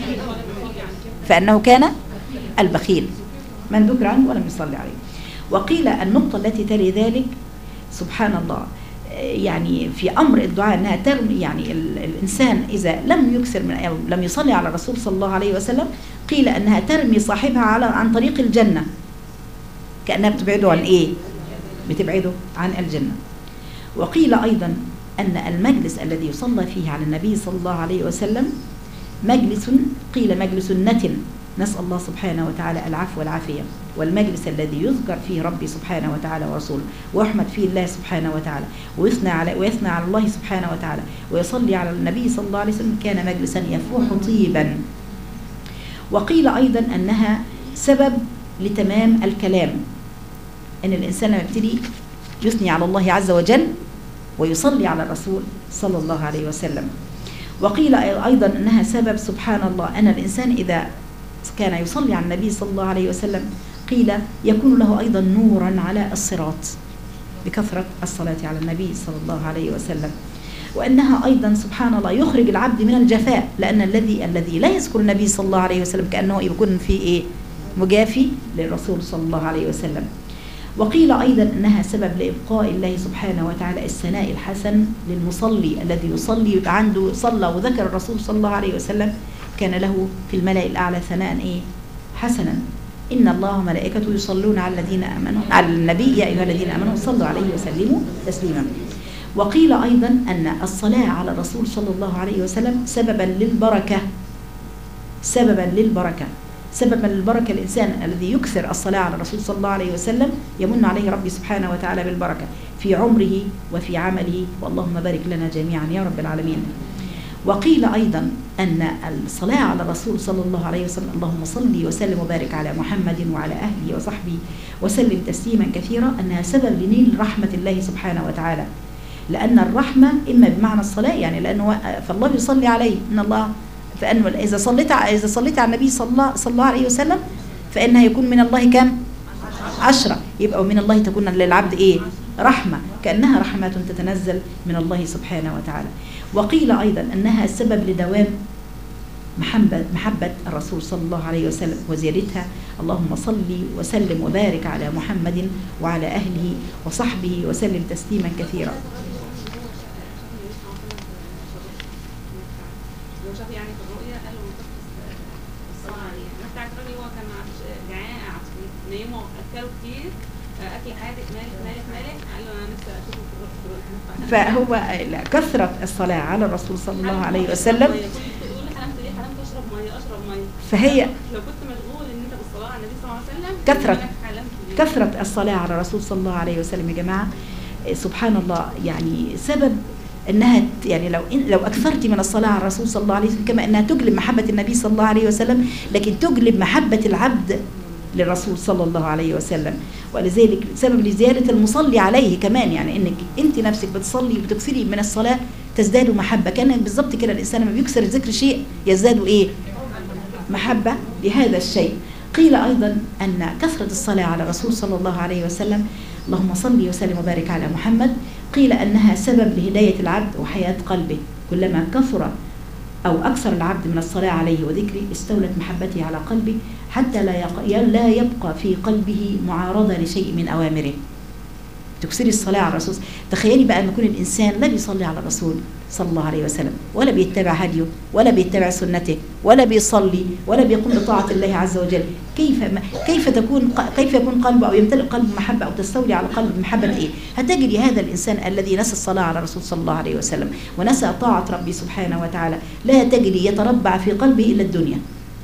فأنه كان البخيل من ذكر عنه ولم يصلي عليه. وقيل النقطة التي تلي ذلك سبحان الله يعني في أمر الدعاء أنها ترمي يعني الإنسان إذا لم يكثر من أو لم يصلي على الرسول صلى الله عليه وسلم قيل أنها ترمي صاحبها عن طريق الجنة، كأنها بتبعده عن إيه؟ بتبعده عن الجنة. وقيل أيضا أن المجلس الذي يصلى فيه على النبي صلى الله عليه وسلم مجلس قيل مجلس نتن، نسأل الله سبحانه وتعالى العفو والعافية. والمجلس الذي يذكر فيه ربي سبحانه وتعالى ورسوله ويحمد فيه الله سبحانه وتعالى ويثنى على الله سبحانه وتعالى ويصلي على النبي صلى الله عليه وسلم كان مجلسا يفوح طيبا. وقيل أيضا أنها سبب لتمام الكلام، أن الإنسان لما يبتدي يثني على الله عز وجل ويصلي على الرسول صلى الله عليه وسلم. وقيل أيضا أنها سبب سبحان الله أن الإنسان إذا كان يصلي على النبي صلى الله عليه وسلم قيل يكون له أيضا نورا على الصراط بكثرة الصلاة على النبي صلى الله عليه وسلم. وأنها أيضا سبحان الله يخرج العبد من الجفاء، لأن الذي لا يذكر النبي صلى الله عليه وسلم كأنه يكون في إيه؟ مجافي للرسول صلى الله عليه وسلم. وقيل أيضا أنها سبب لإبقاء الله سبحانه وتعالى الثناء الحسن للمصلي الذي يصلي يبقى عنده صلى وذكر الرسول صلى الله عليه وسلم كان له في الملأ الأعلى ثناء إيه؟ حسنا. إن الله وملائكته يصلون على الذين آمنوا على النبي يا أيها الذين آمنوا صلوا عليه وسلموا تسليما. وقيل أيضا أن الصلاة على الرسول صلى الله عليه وسلم سببا للبركة، سببا للبركة. الإنسان الذي يكثر الصلاة على الرسول صلى الله عليه وسلم يمن عليه ربي سبحانه وتعالى بالبركة في عمره وفي عمله، واللهم بارك لنا جميعا يا رب العالمين. وقيل أيضا أن الصلاة على الرسول صلى الله عليه وسلم اللهم صل وسلم وبارك على محمد وعلى أهله وصحبه وسلم تسليما كثيرا أنها سبب لنيل رحمة الله سبحانه وتعالى، لأن الرحمة إما بمعنى الصلاة يعني لأنه فالله يصلي عليه إن الله فأنه إذا صليت على النبي صلى الله عليه وسلم فإنها يكون من الله كم؟ 10. يبقى ومن الله تكون للعبد إيه؟ رحمة، كأنها رحمات تتنزل من الله سبحانه وتعالى. وقيل أيضا أنها سبب لدوام محبة الرسول صلى الله عليه وسلم وزيادتها اللهم صل وسلم وبارك على محمد وعلى أهله وصحبه وسلم تسليما كثيرا. يعني في الرؤيا قالوا الصلاة عليه بتاعت الراجل هو كان جعان نيمه أكلوا كتير أكل حادق مالك قال له أنا نفسي أشوفه في الرؤيا. فهو كثرة الصلاة على الرسول صلى الله عليه وسلم يقول حرمت ليه؟ حرمت أشرب مية فهي لو كنت مشغول إن أنت بالصلاة على النبي صلى الله عليه وسلم كثرة الصلاة على الرسول صلى الله عليه وسلم يا جماعة سبحان الله يعني سبب انها يعني لو اكثرت من الصلاه على الرسول صلى الله عليه وسلم كما انها تجلب محبه النبي صلى الله عليه وسلم، لكن تجلب محبه العبد للرسول صلى الله عليه وسلم، ولذلك سبب لزياده المصلي عليه كمان، يعني انك انت نفسك بتصلي وبتكثري من الصلاه تزداد محبه، كان بالضبط كده الانسان لما بيكثر ذكر شيء يزداد ايه؟ محبه لهذا الشيء. قيل ايضا ان كثره الصلاه على الرسول صلى الله عليه وسلم اللهم صل وسلم وبارك على محمد قيل أنها سبب لهداية العبد وحياة قلبه، كلما كثر أو أكثر العبد من الصلاة عليه وذكره استولت محبته على قلبه حتى لا يبقى في قلبه معارضة لشيء من أوامره. تكسري الصلاة على الرسول. تخيلي بقى أن يكون الإنسان لا بيصلي على الرسول صلى الله عليه وسلم ولا بيتبع هديه ولا بيتبع سنته ولا بيصلي ولا بيقوم بطاعة الله عز وجل، كيف يكون قلبه أو يمتلئ قلبه محبة أو تستولي على قلبه محبة إيه؟ هتجري هذا الإنسان الذي نسى الصلاة على الرسول صلى الله عليه وسلم ونسى طاعة ربي سبحانه وتعالى لا تجري يتربع في قلبه إلا الدنيا.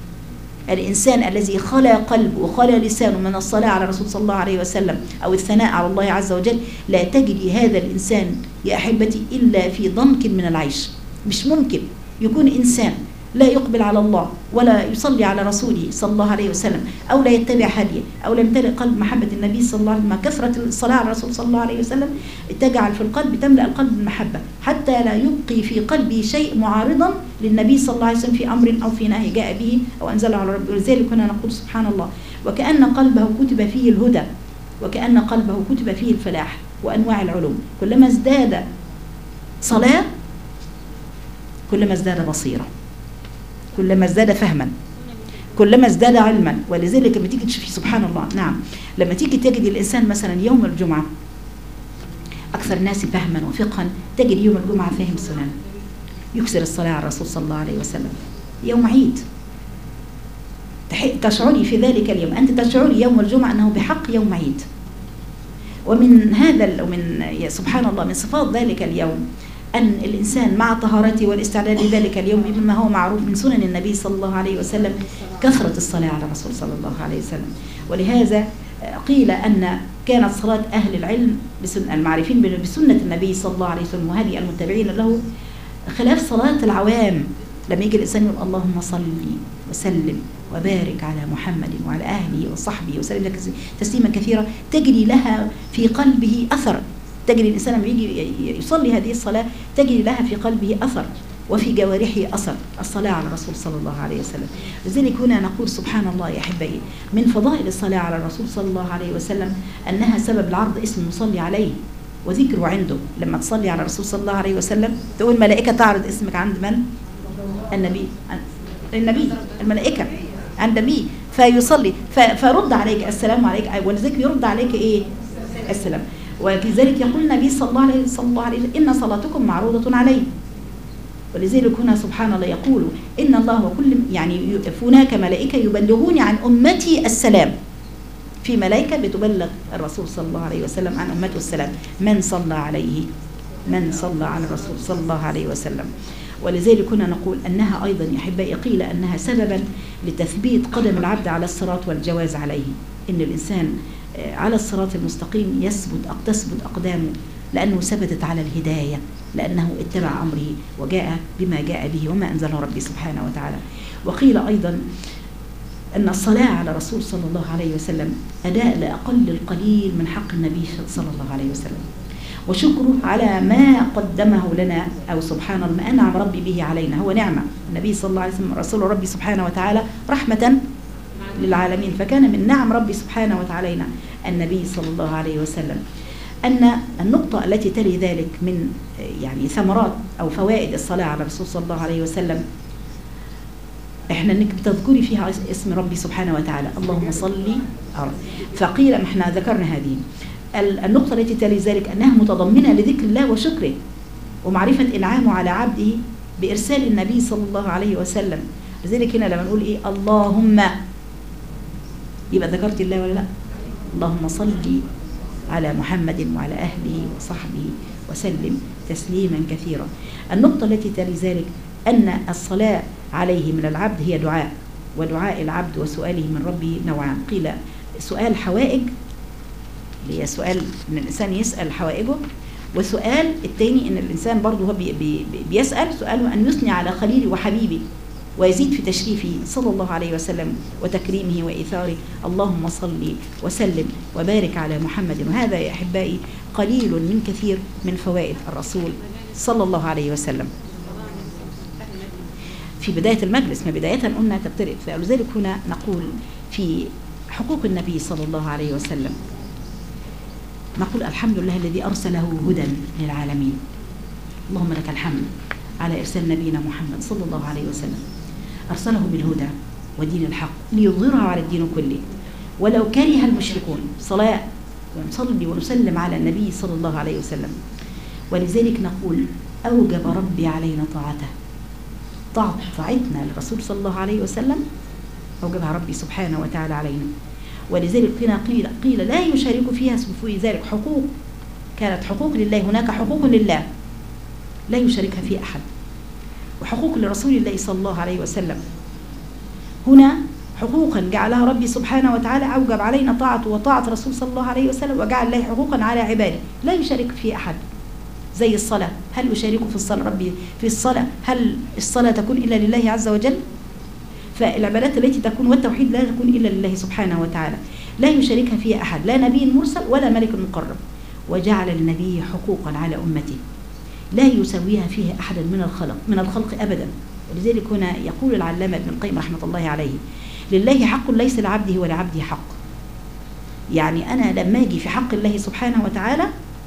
الإنسان الذي خلى قلبه وخلى لسانه من الصلاة على الرسول صلى الله عليه وسلم أو الثناء على الله عز وجل لا تجري هذا الإنسان يا أحبتي إلا في ضنك من العيش. مش ممكن يكون إنسان لا يقبل على الله ولا يصلي على رسوله صلى الله عليه وسلم أو لا يتبع هديه أو لا يمتلئ قلب محبة النبي صلى الله عليه وسلم. كثرة الصلاة على الرسول صلى الله عليه وسلم تجعل في القلب تملأ القلب بالمحبة حتى لا يبقي في قلبه شيء معارضا للنبي صلى الله عليه وسلم في أمر أو في نهي جاء به أو أنزله على ربه. ولذلك كنا نقول سبحان الله وكأن قلبه كتب فيه الهدى وكأن قلبه كتب فيه الفلاح وأنواع العلوم. كلما ازداد صلاة كلما ازداد بصيرة كلما ازداد فهما كلما ازداد علما. ولذلك لما تيجي تشوفي سبحان الله نعم لما تيجي تجد الإنسان مثلا يوم الجمعة أكثر الناس فهما وفقها تجد يوم الجمعة فاهم السنن يكسر الصلاة على الرسول صلى الله عليه وسلم. يوم عيد تشعري في ذلك اليوم أنت تشعري يوم الجمعة أنه بحق يوم عيد. ومن هذا ومن سبحان الله من صفات ذلك اليوم أن الإنسان مع طهارته والاستعداد لذلك اليوم بما هو معروف من سنن النبي صلى الله عليه وسلم كثرة الصلاة على الرسول صلى الله عليه وسلم. ولهذا قيل أن كانت صلاة أهل العلم المعرفين بسنة النبي صلى الله عليه وسلم وهذه المتبعين له خلاف صلاة العوام. لما يجي الإنسان يقول اللهم صل وسلم وبارك على محمد وعلى أهله وصحبه وسلم تسليما كثيرا تجري لها في قلبه أثر. تجري الإنسان لما يجي يصلي هذه الصلاة تجري لها في قلبه أثر وفي جوارحه أثر الصلاة على الرسول صلى الله عليه وسلم. لذلك هنا نقول سبحان الله يا أحبائي من فضائل الصلاة على الرسول صلى الله عليه وسلم أنها سبب العرض اسم المصلي عليه وذكره عنده. لما تصلي على الرسول صلى الله عليه وسلم تقول ملائكة تعرض اسمك عند من؟ النبي الملائكة عند النبي فيصلي فرد عليك السلام عليك، ولذلك يرد عليك ايه؟ السلام. ولذلك يقول النبي صلى الله عليه وسلم إن صلاتكم معروضة علي. ولذلك هنا سبحان الله يقول إن الله وكل يعني هناك ملائكة يبلغون عن أمتي السلام. في ملائكة بتبلغ الرسول صلى الله عليه وسلم عن أمته السلام. من صلى عليه، من صلى على الرسول صلى الله عليه وسلم. ولذلك كنا نقول أنها أيضا يا أحبائي قيل أنها سببا لتثبيت قدم العبد على الصراط والجواز عليه. إن الإنسان على الصراط المستقيم تثبت أقدامه لأنه ثبتت على الهداية، لأنه اتبع أمره وجاء بما جاء به وما أنزله ربي سبحانه وتعالى. وقيل أيضا أن الصلاة على رسول صلى الله عليه وسلم أداء لأقل القليل من حق النبي صلى الله عليه وسلم، وشكره على ما قدمه لنا، أو سبحان الله ما أنعم ربي به علينا. هو نعمة النبي صلى الله عليه وسلم رسول ربي سبحانه وتعالى رحمة للعالمين، فكان من نعم ربي سبحانه وتعالى النبي صلى الله عليه وسلم. أن النقطة التي تلي ذلك من يعني ثمرات أو فوائد الصلاة على الرسول صلى الله عليه وسلم، احنا انك بتذكري فيها اسم ربي سبحانه وتعالى اللهم صلي. فقيل احنا ذكرنا هذه النقطة التي تلي ذلك أنها متضمنة لذكر الله وشكره ومعرفة إنعامه على عبده بإرسال النبي صلى الله عليه وسلم. لذلك هنا لما نقول إيه اللهم، يبقى ذكرت الله ولا لا؟ اللهم صلي على محمد وعلى أهله وصحبه وسلم تسليما كثيرا. النقطة التي تلي ذلك أن الصلاة عليه من العبد هي دعاء، ودعاء العبد وسؤاله من ربه نوعان. قيل سؤال حوائج اللي هي سؤال ان الانسان يسال حوائجه، وسؤال الثاني ان الانسان برضه هو بيسال سؤاله ان يثني على خليله وحبيبه ويزيد في تشريفه صلى الله عليه وسلم وتكريمه وايثاره. اللهم صل وسلم وبارك على محمد. وهذا يا احبائي قليل من كثير من فوائد الرسول صلى الله عليه وسلم. في بداية المجلس ما بداية قلنا تبتدئ، فلذلك هنا نقول في حقوق النبي صلى الله عليه وسلم نقول الحمد لله الذي أرسله هدى للعالمين. اللهم لك الحمد على إرسال نبينا محمد صلى الله عليه وسلم، أرسله بالهدى ودين الحق ليظهره على الدين كله ولو كره المشركون. صلاة ونصلي ونسلم على النبي صلى الله عليه وسلم. ولذلك نقول أوجب ربي علينا طاعته. طاعتنا للرسول صلى الله عليه وسلم أوجبها ربي سبحانه وتعالى علينا. ولذلك قيل لا يشارك فيها في ذلك حقوق، كانت حقوق لله، هناك حقوق لله لا يشاركها فيه أحد، وحقوق لرسول الله صلى الله عليه وسلم. هنا حقوقا جعلها ربي سبحانه وتعالى أوجب علينا طاعته وطاعة رسول صلى الله عليه وسلم، وجعل له حقوقا على عباده لا يشارك فيه أحد. زي الصلاة، هل يشارك في الصلاة ربي في الصلاة؟ هل الصلاة تكون إلا لله عز وجل؟ فالعبادات التي تكون والتوحيد لا تكون إلا لله سبحانه وتعالى، لا يشاركها فيها أحد، لا نبي مرسل ولا ملك مقرب. وجعل للنبي حقوقا على أمته لا يسويها فيها أحد من الخلق أبدا. ولذلك هنا يقول العلامة ابن القيم رحمة الله عليه لله حق ليس لعبده ولا عبده حق. يعني أنا لما أجي في حق الله سبحانه وتعالى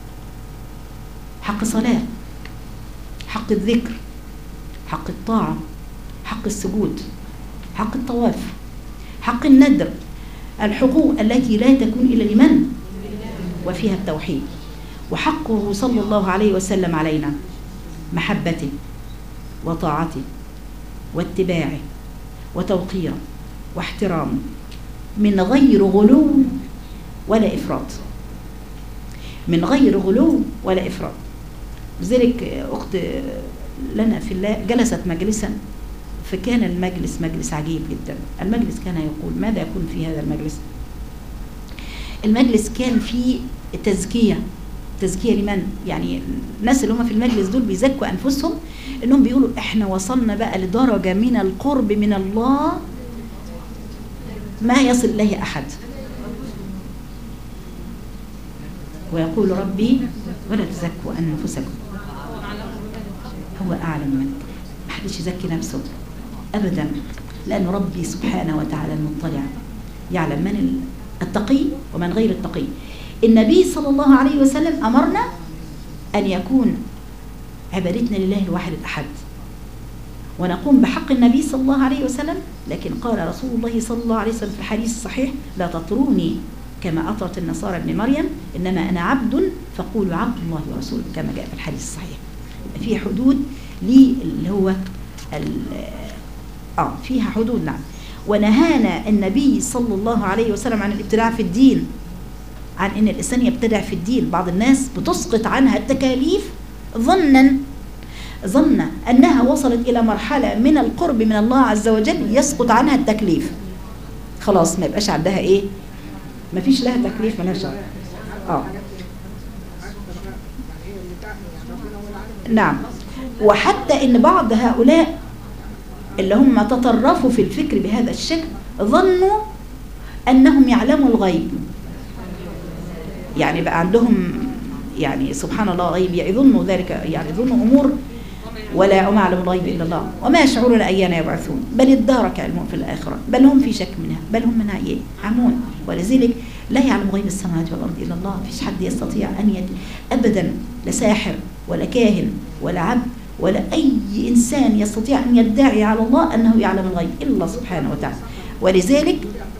حق صلاة، حق الذكر، حق الطاعة، حق السجود، حق الطواف، حق الندر، الحقوق التي لا تكون إلا لمن؟ وفيها التوحيد. وحقه صلى الله عليه وسلم علينا محبته وطاعته واتباعه وتوقيره واحترامه من غير غلو ولا إفراط، من غير غلو ولا إفراط. لذلك أخت لنا في الله جلست مجلسا، فكان المجلس مجلس عجيب جدا. المجلس كان يقول ماذا يكون في هذا المجلس؟ المجلس كان فيه تزكية لمن؟ يعني الناس اللي هم في المجلس دول بيزكوا أنفسهم، إنهم بيقولوا إحنا وصلنا بقى لدرجة من القرب من الله ما يصل إليه أحد. ويقول ربي ولا تزكوا أنفسكم هو أعلم منك. ما حدش يزكي نفسه أبدا، لأن ربي سبحانه وتعالى المطلع يعلم من التقي ومن غير التقي. النبي صلى الله عليه وسلم أمرنا أن يكون عبادتنا لله الواحد الأحد، ونقوم بحق النبي صلى الله عليه وسلم. لكن قال رسول الله صلى الله عليه وسلم في الحديث الصحيح: لا تطروني كما أطرت النصارى ابن مريم، إنما أنا عبد فقولوا عبد الله ورسوله، كما جاء في الحديث الصحيح. في حدود اللي هو فيها حدود. نعم. ونهانا النبي صلى الله عليه وسلم عن الابتداع في الدين، عن ان الانسان يبتدع في الدين. بعض الناس بتسقط عنها التكاليف ظن انها وصلت الى مرحله من القرب من الله عز وجل يسقط عنها التكليف، خلاص ما يبقاش عندها ايه، ما فيش لها تكليف، ما لهاش نعم. وحتى ان بعض هؤلاء اللي هم تطرفوا في الفكر بهذا الشكل ظنوا انهم يعلموا الغيب، يعني بقى عندهم يعني سبحان الله غيب، يظنوا ذلك، يعني يظنوا امور ولا أعلم الغيب إلا الله وما يشعرون أيان يبعثون، بل ادارك علمهم في الآخرة، بل هم في شك منها، بل هم منها عمون. ولذلك لا يعلم غيب السماوات والأرض إلا الله. فيش حد يستطيع أن أبدا، لا ساحر ولا كاهن ولا عبد ولا أي إنسان يستطيع أن يدعي على الله أنه يعلم الغيب إلا الله سبحانه وتعالى. ولذلك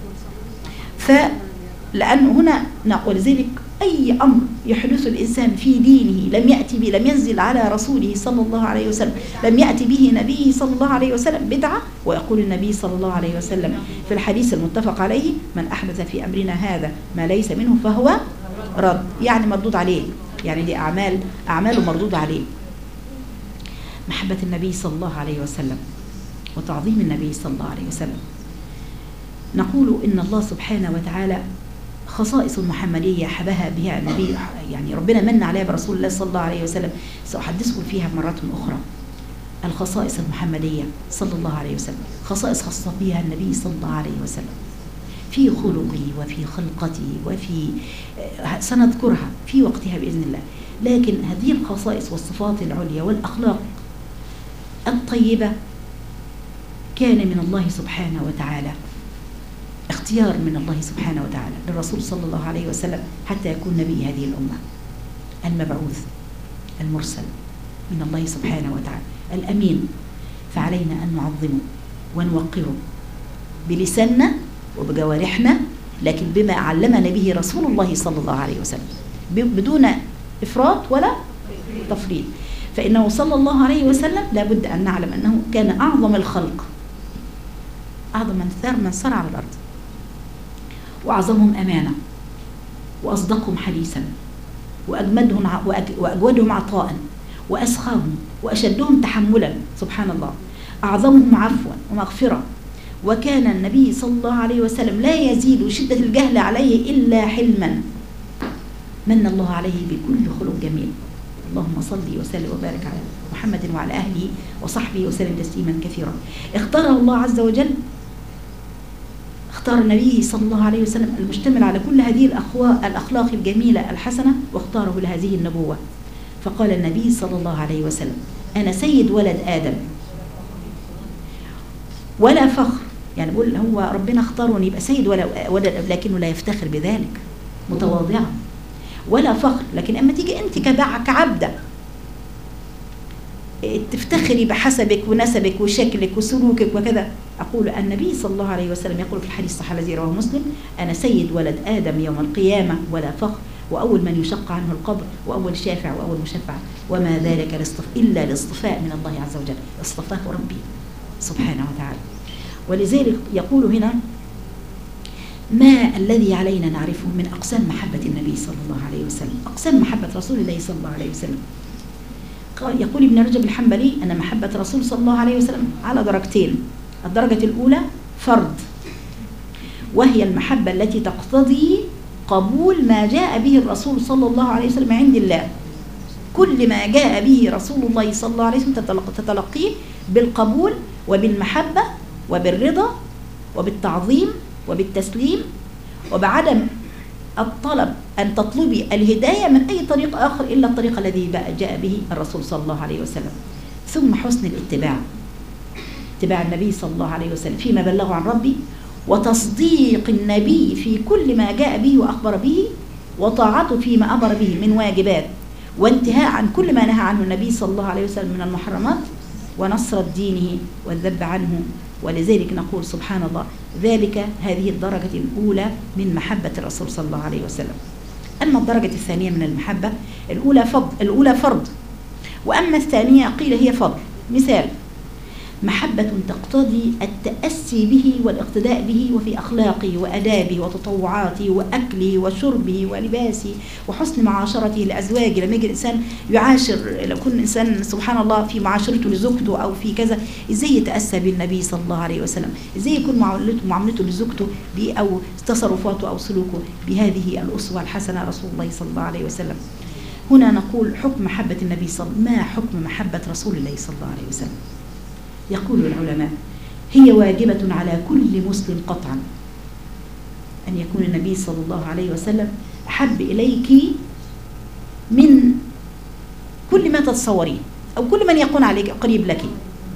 لأنه هنا ولذلك أي أمر يحدث الإنسان في دينه لم يأتي به، لم ينزل على رسوله صلى الله عليه وسلم، لم يأتي به نبيه صلى الله عليه وسلم، بدعة. ويقول النبي صلى الله عليه وسلم في الحديث المتفق عليه: من أحدث في أمرنا هذا ما ليس منه فهو رد، يعني مردود عليه، يعني دي أعماله مردود عليه. محبة النبي صلى الله عليه وسلم وتعظيم النبي صلى الله عليه وسلم. نقول إن الله سبحانه وتعالى خصائص محمدية حبها بها النبي، يعني ربنا من عليها برسول الله صلى الله عليه وسلم، سأحدثكم فيها مرات أخرى. الخصائص المحمدية صلى الله عليه وسلم خصائص خاصة بها النبي صلى الله عليه وسلم في خلقه وفي خلقته، وفي سنذكرها في وقتها بإذن الله. لكن هذه الخصائص والصفات العليا والأخلاق الطيبة كان من الله سبحانه وتعالى، اختيار من الله سبحانه وتعالى للرسول صلى الله عليه وسلم حتى يكون نبي هذه الأمة، المبعوث المرسل من الله سبحانه وتعالى، الأمين. فعلينا أن نعظمه ونوقره بلساننا وبجوارحنا، لكن بما علمنا به رسول الله صلى الله عليه وسلم بدون إفراط ولا تفريط. فإنه صلى الله عليه وسلم لابد أن نعلم أنه كان أعظم الخلق، أعظم من سار على الأرض، وأعظمهم أمانة، وأصدقهم حديثا، وأجودهم عطاء، وأسخاهم وأشدهم تحملا، سبحان الله، أعظمهم عفوا ومغفرة. وكان النبي صلى الله عليه وسلم لا يزيد شدة الجهل عليه إلا حلما، من الله عليه بكل خلق جميل. اللهم صل وسلم وبارك على محمد وعلى أهله وصحبه وسلم تسليما كثيرا. اختاره الله عز وجل، اختار النبي صلى الله عليه وسلم المشتمل على كل هذه الأخلاق الجميلة الحسنة، واختاره لهذه النبوة. فقال النبي صلى الله عليه وسلم: أنا سيد ولد آدم ولا فخر، يعني بقول هو ربنا اختاره أن يبقى سيد ولد، لكنه لا يفتخر بذلك، متواضعا ولا فخر. لكن أما تيجي أنت كعبدة تفتخري بحسبك ونسبك وشكلك وسلوكك وكذا، أقول النبي صلى الله عليه وسلم يقول في الحديث الصحيح الذي رواه مسلم: أنا سيد ولد آدم يوم القيامة ولا فخر، وأول من يشق عنه القبر، وأول شافع وأول مشفع، وما ذلك إلا لاصطفاء من الله عز وجل، اصطفاه ربي سبحانه وتعالى. ولذلك يقول هنا: ما الذي علينا نعرفه من أقسام محبة النبي صلى الله عليه وسلم، أقسام محبة رسول الله صلى الله عليه وسلم. يقول ابن رجب الحنبلي أن محبة رسول صلى الله عليه وسلم على درجتين. الدرجة الأولى فرض، وهي المحبة التي تقتضي قبول ما جاء به الرسول صلى الله عليه وسلم عند الله. كل ما جاء به رسول الله صلى الله عليه وسلم تتلقيه بالقبول وبالمحبة وبالرضا وبالتعظيم وبالتسليم، وبعدم الطلب أن تطلبي الهداية من أي طريق آخر إلا الطريق الذي جاء به الرسول صلى الله عليه وسلم. ثم حسن الاتباع، اتباع النبي صلى الله عليه وسلم فيما بلغه عن ربي، وتصديق النبي في كل ما جاء به وأخبر به، وطاعته فيما أمر به من واجبات، وانتهاء عن كل ما نهى عنه النبي صلى الله عليه وسلم من المحرمات، ونصرة دينه والذب عنه. ولذلك نقول سبحان الله، ذلك هذه الدرجة الأولى من محبة الرسول صلى الله عليه وسلم. أما الدرجة الثانية من المحبة، الأولى فرض، وأما الثانية قيل هي فضل. مثال: محبة تقتضي التأسي به والاقتداء به وفي أخلاقه وأدابه وتطوعاته وأكله وشربه ولباسه وحسن معاشرته لأزواجه. لما يجي الإنسان يعاشر، لو كن إنسان سبحان الله في معاشرته لزوجته أو في كذا، إزاي يتأسى بالنبي صلى الله عليه وسلم، إزاي يكون معاملته لزوجته أو تصرفاته أو سلوكه بهذه الأسوة الحسنة رسول الله صلى الله عليه وسلم. هنا نقول حكم محبة النبي ما حكم محبة رسول الله صلى الله عليه وسلم؟ يقول العلماء: هي واجبة على كل مسلم قطعا أن يكون النبي صلى الله عليه وسلم أحب إليك من كل ما تتصورين أو كل من يكون عليك قريب لك.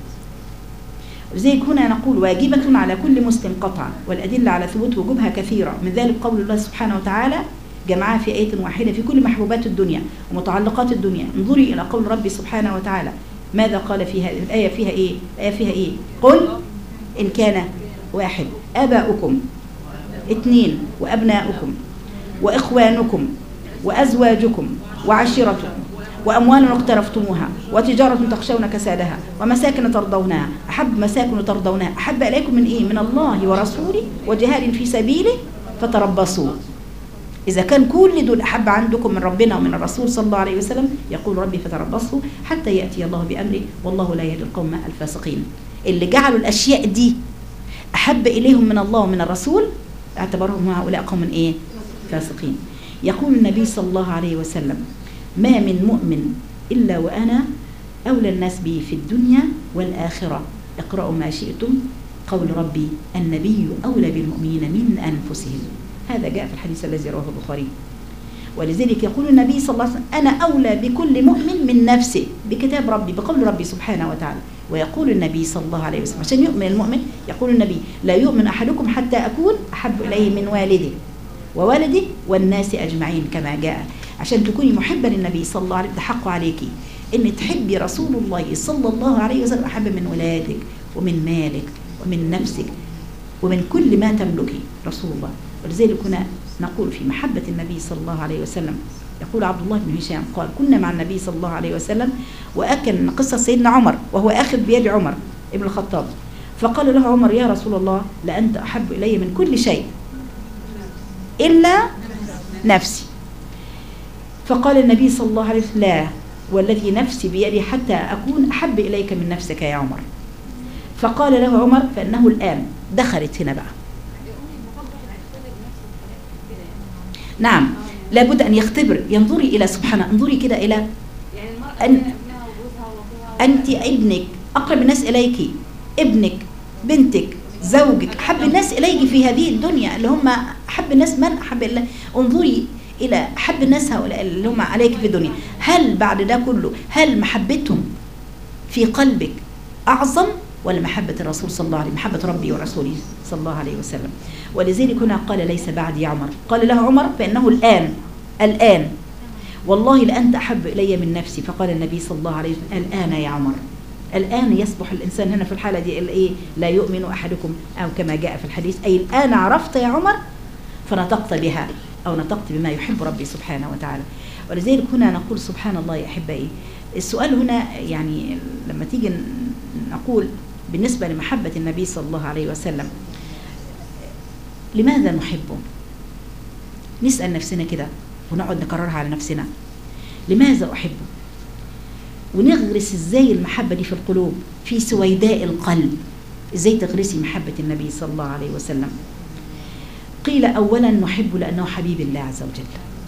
لذلك هنا نقول واجبة على كل مسلم قطعا، والأدلة على ثبوت وجوبها كثيرة. من ذلك قول الله سبحانه وتعالى جمعها في آية واحدة في كل محبوبات الدنيا ومتعلقات الدنيا. انظري إلى قول ربي سبحانه وتعالى، ماذا قال في هذه الآية؟ فيها إيه؟ الآية فيها إيه؟ قل إن كان 1 آباؤكم 2 وأبناؤكم وإخوانكم وأزواجكم وعشيرتكم وأموال اقترفتموها وتجارة تخشون كسادها ومساكن ترضونها مساكن ترضونها أحب إليكم من إيه؟ من الله ورسوله وجهاد في سبيله فتربصوا. إذا كان كل دول أحب عندكم من ربنا ومن الرسول صلى الله عليه وسلم، يقول ربي فتربصوا حتى يأتي الله بأمره والله لا يهدي القوم الفاسقين. اللي جعلوا الأشياء دي أحب إليهم من الله ومن الرسول اعتبرهم هؤلاء قوم إيه؟ فاسقين. يقول النبي صلى الله عليه وسلم: ما من مؤمن إلا وأنا أولى الناس به في الدنيا والآخرة، اقرأوا ما شئتم، قول ربي النبي أولى بالمؤمنين من أنفسهم. هذا جاء في الحديث الذي رواه البخاري. ولذلك يقول النبي صلى الله عليه وسلم: أنا أولى بكل مؤمن من نفسه، بكتاب ربي، بقول ربي سبحانه وتعالى. ويقول النبي صلى الله عليه وسلم عشان يؤمن المؤمن، يقول النبي: لا يؤمن أحدكم حتى أكون أحب إليه من والده وولده والناس أجمعين، كما جاء. عشان تكوني محبة للنبي صلى الله عليه وسلم، حق عليكي إن تحبي رسول الله صلى الله عليه وسلم أحب من ولادك ومن مالك ومن نفسك ومن كل ما تملكي رسول الله. ولذلك كنا نقول في محبة النبي صلى الله عليه وسلم، يقول عبد الله بن هشام قال: كنا مع النبي صلى الله عليه وسلم، وأكن قصة سيدنا عمر وهو أخذ بيد عمر ابن الخطاب، فقال له عمر: يا رسول الله، لأنت أحب إلي من كل شيء إلا نفسي. فقال النبي صلى الله عليه وسلم: لا والذي نفسي بيدي حتى أكون أحب إليك من نفسك يا عمر. فقال له عمر: فإنه الآن دخلت هنا بقى. نعم، لابد أن يختبر، ينظري إلى سبحانه، انظري كده إلى أنت ابنك أقرب الناس إليك، ابنك، بنتك، زوجك، أحب الناس إليك في هذه الدنيا، اللي هم أحب الناس من أحب الله. انظري إلى أحب الناس هؤلاء اللي هم عليك في الدنيا، هل بعد ده كله هل محبتهم في قلبك أعظم ولا محبة الرسول صلى الله عليه وسلم، محبة ربي ورسوله صلى الله عليه وسلم؟ ولذلك هنا قال: ليس بعد يا عمر. قال له عمر: فإنه الآن والله لأنت أحب إلي من نفسي. فقال النبي صلى الله عليه وسلم: الآن يا عمر. الآن يصبح الإنسان هنا في الحالة دي إيه؟ لا يؤمن أحدكم، أو كما جاء في الحديث: أي الآن عرفت يا عمر فنطقت بها، أو نطقت بما يحب ربي سبحانه وتعالى. ولذلك هنا نقول سبحان الله يا أحبائي. السؤال هنا يعني لما تيجي نقول بالنسبة لمحبة النبي صلى الله عليه وسلم، لماذا نحبه؟ نسأل نفسنا كده ونقعد نكررها على نفسنا، لماذا أحبه؟ ونغرس إزاي المحبة دي في القلوب، في سويداء القلب، إزاي تغرسي محبة النبي صلى الله عليه وسلم؟ قيل: أولا نحبه لأنه حبيب الله عز وجل،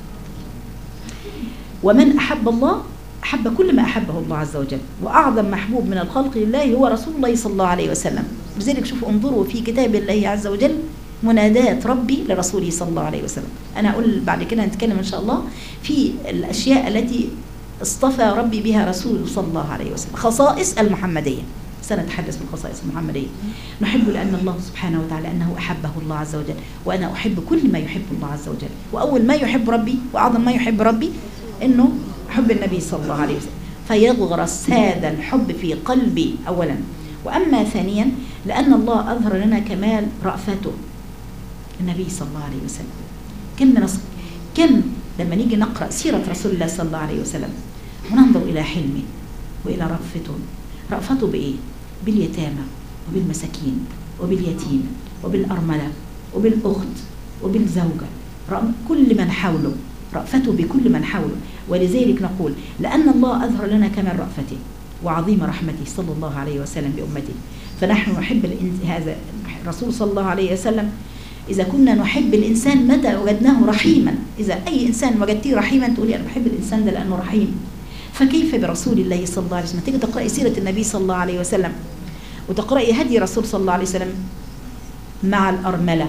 ومن أحب الله أحب كل ما أحبه الله عز وجل، وأعظم محبوب من الخلق لله هو رسول الله صلى الله عليه وسلم. لذلك شوفوا، انظروا في كتاب الله عز وجل منادات ربي لرسوله صلى الله عليه وسلم. أنا أقول بعد كده نتكلم إن شاء الله في الأشياء التي اصطفى ربي بها رسوله صلى الله عليه وسلم، خصائص المحمدية. سنتحدث بالخصائص المحمدية. نحب لأن الله سبحانه وتعالى أنه أحبه الله عز وجل، وأنا أحب كل ما يحب الله عز وجل. وأول ما يحب ربي وأعظم ما يحب ربي إنه حب النبي صلى الله عليه وسلم، فيغرس هذا الحب في قلبي أولا. وأما ثانيا لأن الله أظهر لنا كمال رأفته النبي صلى الله عليه وسلم. كم لما نيجي نقرأ سيرة رسول الله صلى الله عليه وسلم وننظر إلى حلمه وإلى رأفته بإيه؟ باليتامى وبالمساكين وباليتيم وبالأرملة وبالأخت وبالزوجة، كل من حوله، رأفته بكل من حوله. ولذلك نقول لأن الله أظهر لنا كمال رأفته وعظيم رحمته صلى الله عليه وسلم بأمته، فنحن نحب هذا الرسول صلى الله عليه وسلم. إذا كنا نحب الإنسان متى وجدناه رحيما، إذا أي إنسان وجدتيه رحيما تقولي أنا بحب الإنسان ده لأنه رحيم، فكيف برسول الله صلى الله عليه وسلم؟ تيجي تقرأي سيرة النبي صلى الله عليه وسلم وتقرأي هدي رسول صلى الله عليه وسلم مع الأرملة،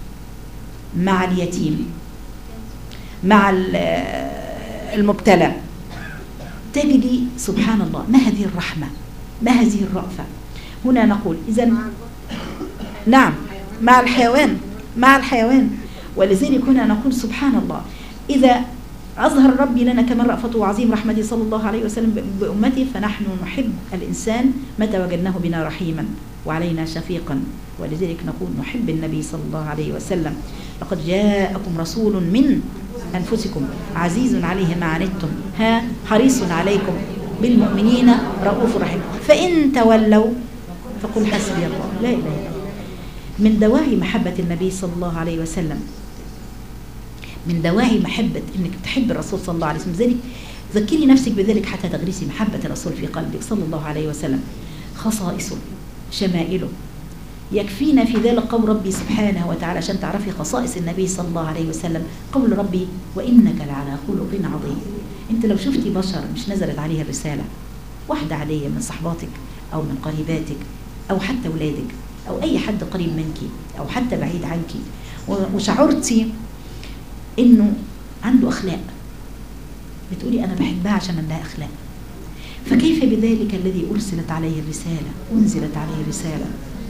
مع اليتيم، مع المبتلى، تجدي سبحان الله ما هذه الرحمة، ما هذه الرأفة. هنا نقول إذن نعم مع الحيوان. ولذلك هنا نقول سبحان الله إذا أظهر ربي لنا كمان رأفته وعظيم رحمته صلى الله عليه وسلم بأمته، فنحن نحب الإنسان متى وجدناه بنا رحيما وعلينا شفيقا. ولذلك نقول نحب النبي صلى الله عليه وسلم. لقد جاءكم رسول من أنفسكم عزيز عليه ما عنتم حريص عليكم بالمؤمنين رؤوف رحيم، فإن تولوا فقل حسبي الله لا إله إلا الله. من دواعي محبة النبي صلى الله عليه وسلم، من دواعي محبة إنك تحب الرسول صلى الله عليه وسلم، ذلك ذكري نفسك بذلك حتى تغرسي محبة الرسول في قلبك صلى الله عليه وسلم. خصائصه، شمائله، يكفينا في ذلك قول ربي سبحانه وتعالى عشان تعرفي خصائص النبي صلى الله عليه وسلم. قول ربي وإنك لعلى خلق عظيم. انت لو شفتي بشر مش نزلت عليه الرسالة، واحدة عادية من صحباتك أو من قريباتك أو حتى أولادك أو أي حد قريب منك أو حتى بعيد عنك، وشعرتي إنه عنده أخلاق، بتقولي أنا بحبها عشان عندها أخلاق، فكيف بذلك الذي أرسلت عليه الرسالة، أنزلت عليه الرسالة،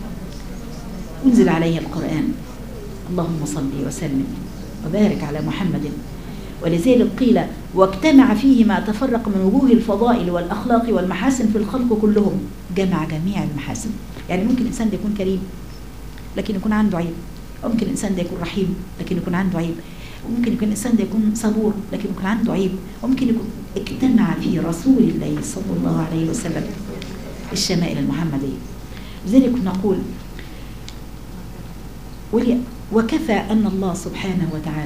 أنزل عليه القرآن. اللهم صل وسلم وبارك على محمد. ولذلك قيل واجتمع فيه ما تفرق من وجوه الفضائل والأخلاق والمحاسن في الخلق كلهم، جمع جميع المحاسن. يعني ممكن الإنسان ده يكون كريم لكن يكون عنده عيب، وممكن الإنسان ده يكون رحيم لكن يكون عنده عيب، وممكن يكون الإنسان ده يكون صبور لكن يكون عنده عيب، وممكن يكون اجتمع في رسول الله صلى الله عليه وسلم الشمائل المحمدية. لذلك نقول وكفى أن الله سبحانه وتعالى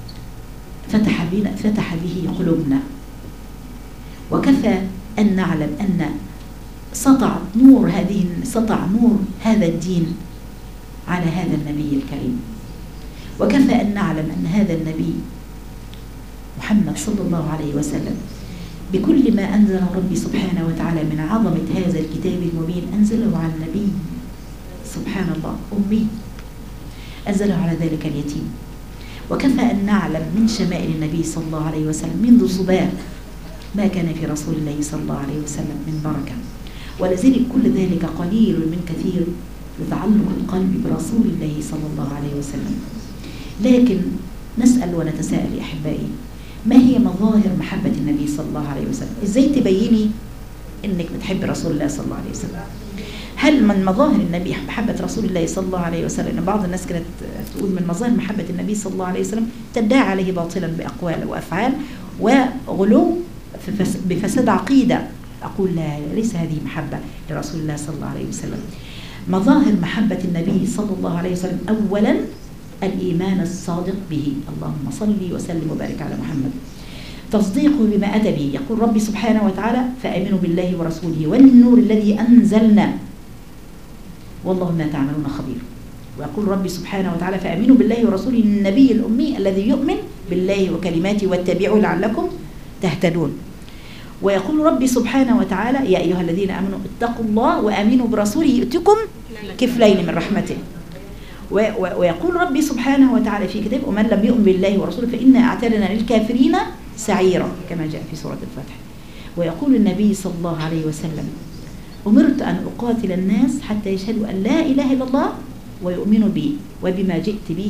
فتح به قلوبنا، وكفى أن نعلم أن سطع نور هذا الدين على هذا النبي الكريم، وكفى أن نعلم أن هذا النبي محمد صلى الله عليه وسلم بكل ما أنزله ربي سبحانه وتعالى من عظمة هذا الكتاب المبين أنزله على النبي سبحان الله أمي، أنزله على ذلك اليتيم. وكفى أن نعلم من شمائل النبي صلى الله عليه وسلم منذ صباه ما كان في رسول الله صلى الله عليه وسلم من بركة. ولذلك كل ذلك قليل من كثير لتعلق القلب برسول الله صلى الله عليه وسلم. لكن نسأل ونتساءل يا أحبائي، ما هي مظاهر محبة النبي صلى الله عليه وسلم؟ إزاي تبيني إنك بتحب رسول الله صلى الله عليه وسلم؟ هل من مظاهر النبي محبة رسول الله صلى الله عليه وسلم؟ بعض الناس كانت تقول من مظاهر محبة النبي صلى الله عليه وسلم تدعي عليه باطلا بأقوال وأفعال وغلو بفساد عقيدة. أقول لا، ليس هذه محبة لرسول الله صلى الله عليه وسلم. مظاهر محبة النبي صلى الله عليه وسلم أولا الإيمان الصادق به، اللهم صل وسلم وبارك على محمد. تصديقه بما أتى به، يقول ربي سبحانه وتعالى فآمنوا بالله ورسوله والنور الذي أنزلنا والله ما تعملون خبير. ويقول ربي سبحانه وتعالى فآمنوا بالله ورسوله النبي الأمي الذي يؤمن بالله وكلماته واتبعوا لعلكم تهتدون. ويقول ربي سبحانه وتعالى يا أيها الذين آمنوا اتقوا الله وآمنوا برسوله يؤتكم كفلين من رحمته. ويقول ربي سبحانه وتعالى في كتاب ومن لم يؤمن بالله ورسوله فإنا أعتدنا للكافرين سعيرا كما جاء في سورة الفتح. ويقول النبي صلى الله عليه وسلم أمرت أن أقاتل الناس حتى يشهدوا أن لا إله إلا الله ويؤمنوا بي وبما جئت به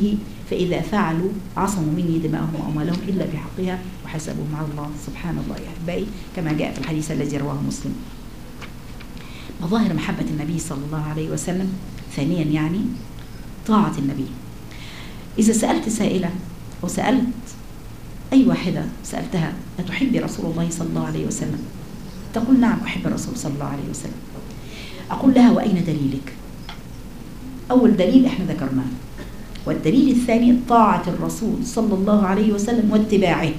فإذا فعلوا عصموا مني دماءهم وأموالهم إلا بحقها وحسبهم على الله. سبحان الله يا أحبائي، كما جاء في الحديث الذي رواه مسلم. مظاهر محبة النبي صلى الله عليه وسلم. ثانيا يعني طاعة النبي. إذا سألت سائلة أو سألت أي واحدة سألتها أتحبي رسول الله صلى الله عليه وسلم؟ تقول نعم أحب الرسول صلى الله عليه وسلم. أقول لها وأين دليلك؟ أول دليل إحنا ذكرناه، والدليل الثاني طاعة الرسول صلى الله عليه وسلم واتباعه.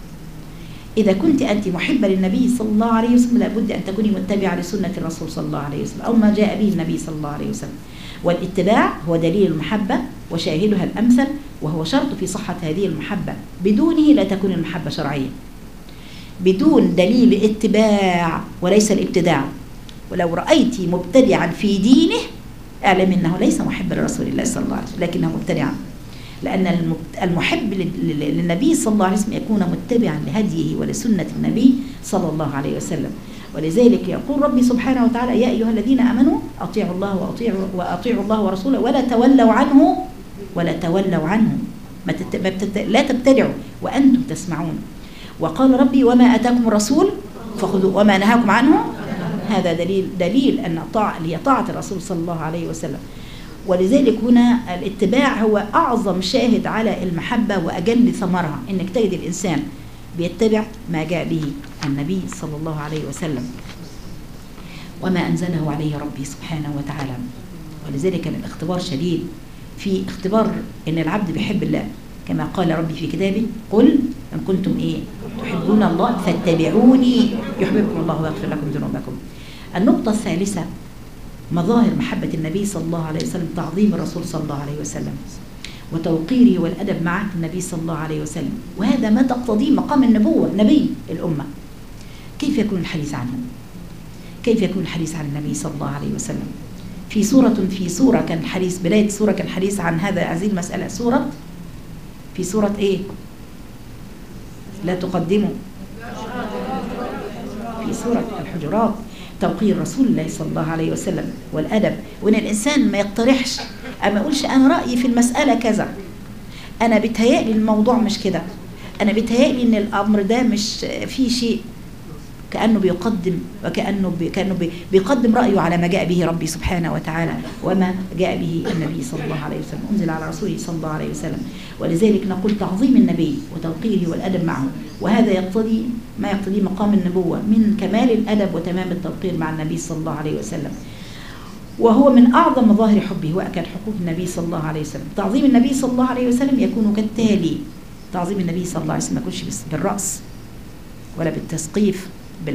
إذا كنت أنت محبة للنبي صلى الله عليه وسلم لابد أن تكوني متبعة لسنة الرسول صلى الله عليه وسلم أو ما جاء به النبي صلى الله عليه وسلم. والاتباع هو دليل المحبة وشاهدها الأمثل، وهو شرط في صحة هذه المحبة، بدونه لا تكون المحبة شرعية. بدون دليل اتباع وليس الابتداع. ولو رأيت مبتدعا في دينه اعلم أنه ليس محبا لرسول الله صلى الله عليه وسلم لكنه مبتدعا، لأن المحب للنبي صلى الله عليه وسلم يكون متبعا لهديه ولسنة النبي صلى الله عليه وسلم. ولذلك يقول ربي سبحانه وتعالى يا أيها الذين آمنوا أطيعوا الله وأطيعوا الله ورسوله ولا تولوا عنه لا تبتدعوا وأنتم تسمعون. وقال ربي وما أتاكم الرسول فخذوا وما نهاكم عنه. هذا دليل أن هي طاعة الرسول صلى الله عليه وسلم. ولذلك هنا الاتباع هو أعظم شاهد على المحبة وأجل ثمرها، إنك تجد الإنسان بيتبع ما جاء به النبي صلى الله عليه وسلم وما أنزله عليه ربي سبحانه وتعالى. ولذلك كان الاختبار شديد، في اختبار إن العبد بيحب الله كما قال ربي في كتابه قل إن كنتم تحبون الله فاتبعوني يحببكم الله ويغفر لكم ذنوبكم. النقطة الثالثة مظاهر محبة النبي صلى الله عليه وسلم تعظيم الرسول صلى الله عليه وسلم وتوقيره والأدب مع النبي صلى الله عليه وسلم، وهذا ما تقتضيه مقام النبوة، نبي الأمة. كيف يكون الحديث عنه؟ كيف يكون الحديث عن النبي صلى الله عليه وسلم؟ في سورة كان الحديث بداية السورة كان الحديث عن هذه المسألة. في سورة إيه؟ لا تقدموا. في سورة الحجرات توقير رسول الله صلى الله عليه وسلم والأدب، وإن الإنسان ما يقترحش أما يقولش أنا رأيي في المسألة كذا، أنا بيتهيألي الموضوع مش كده، أنا بيتهيألي إن الأمر ده مش فيه شيء، كأنه بيقدم وكأنه بيقدم رأيه على ما جاء به ربي سبحانه وتعالى وما جاء به النبي صلى الله عليه وسلم أنزل على رسوله صلى الله عليه وسلم. ولذلك نقول تعظيم النبي وتوقيره والأدب معه، وهذا يقتضي ما يقتضي مقام النبوة من كمال الأدب وتمام التوقير مع النبي صلى الله عليه وسلم. وهو من أعظم مظاهر حبه وأكد حقوق النبي صلى الله عليه وسلم. تعظيم النبي صلى الله عليه وسلم يكون كالتالي: تعظيم النبي صلى الله عليه وسلم ما يكونش بالرأس ولا بالتسقيف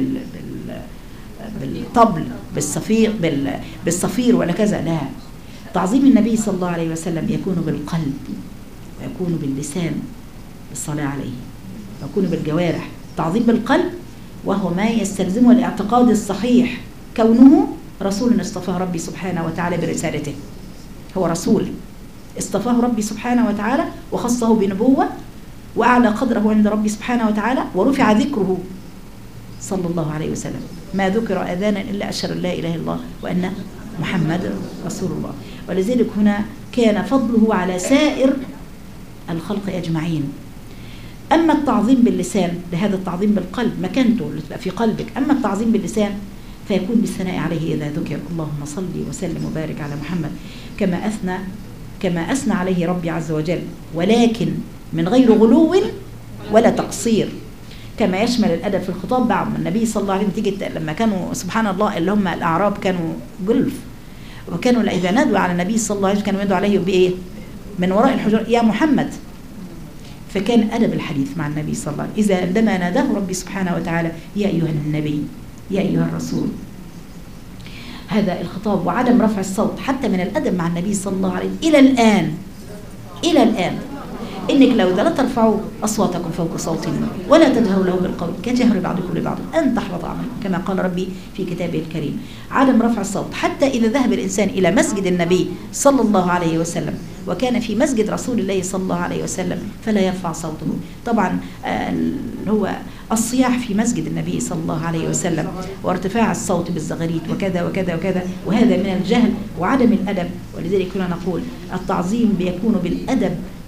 بالطبل بالصفير ولا كذا، لا. تعظيم النبي صلى الله عليه وسلم يكون بالقلب ويكون باللسان بالصلاة عليه، ويكون بالجوارح. تعظيم بالقلب وهو ما يستلزمه الاعتقاد الصحيح كونه رسول اصطفاه ربي سبحانه وتعالى برسالته. هو رسول اصطفاه ربي سبحانه وتعالى وخصه بنبوة وأعلى قدره عند ربي سبحانه وتعالى ورفع ذكره صلى الله عليه وسلم. ما ذكر أذانا إلا أشهد أن لا إله إلا الله وأن محمد رسول الله. ولذلك هنا كان فضله على سائر الخلق أجمعين. أما التعظيم باللسان لهذا التعظيم بالقلب مكانته اللي تبقى في قلبك، أما التعظيم باللسان فيكون بالثناء عليه إذا ذكر اللهم صل وسلم وبارك على محمد كما أثنى عليه ربي عز وجل، ولكن من غير غلو ولا تقصير. كما يشمل الأدب في الخطاب بعد النبي صلى الله عليه وسلم لما كانوا سبحان الله اللي هم الأعراب كانوا جلف، وكانوا إذا نادوا على النبي صلى الله عليه وسلم كانوا يدعوا عليه بإيه؟ من وراء الحجر يا محمد. فكان أدب الحديث مع النبي صلى الله عليه وسلم إذا عندما ناداه ربي سبحانه وتعالى يا أيها النبي يا أيها الرسول. هذا الخطاب وعدم رفع الصوت حتى من الأدب مع النبي صلى الله عليه وسلم إلى الآن إنك لو لا ترفعوا أصواتكم فوق صوت النبي ولا تجهروا له بالقول كجهر بعضكم لبعض أن تحبط أعمالكم كما قال ربي في كتابه الكريم. عدم رفع الصوت حتى إذا ذهب الإنسان إلى مسجد النبي صلى الله عليه وسلم وكان في مسجد رسول الله صلى الله عليه وسلم فلا يرفع صوته. طبعا هو الصياح في مسجد النبي صلى الله عليه وسلم وارتفاع الصوت بالزغاريت وكذا وكذا وكذا، وهذا من الجهل وعدم الأدب. ولذلك كنا نقول التعظيم بيكون بالأدب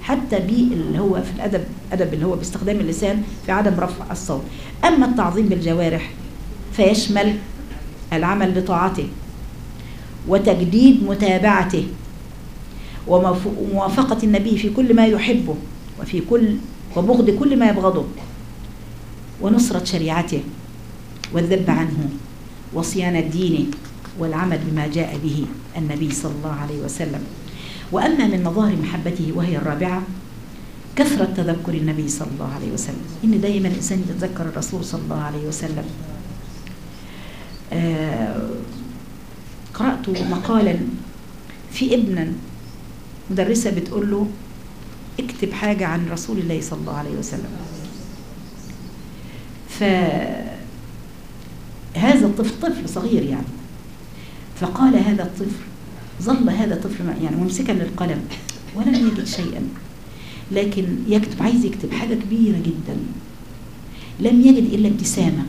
حتى اللي هو في الأدب اللي هو باستخدام اللسان في عدم رفع الصوت. أما التعظيم بالجوارح فيشمل العمل لطاعته وتجديد متابعته وموافقة النبي في كل ما يحبه وبغض كل ما يبغضه، ونصرة شريعته والذب عنه وصيانة دينه والعمل بما جاء به النبي صلى الله عليه وسلم. وأما من مظاهر محبته وهي الرابعة كثرة تذكر النبي صلى الله عليه وسلم، إن دائما الإنسان يتذكر الرسول صلى الله عليه وسلم. قرأت مقالا في ابن مدرسة بتقول له اكتب حاجة عن رسول الله صلى الله عليه وسلم. فهذا الطفل طفل صغير يعني، فقال هذا الطفل ظل هذا الطفل يعني ممسكا للقلم ولم يجد شيئا، لكن عايز يكتب حاجة كبيرة جدا، لم يجد إلا ابتسامة.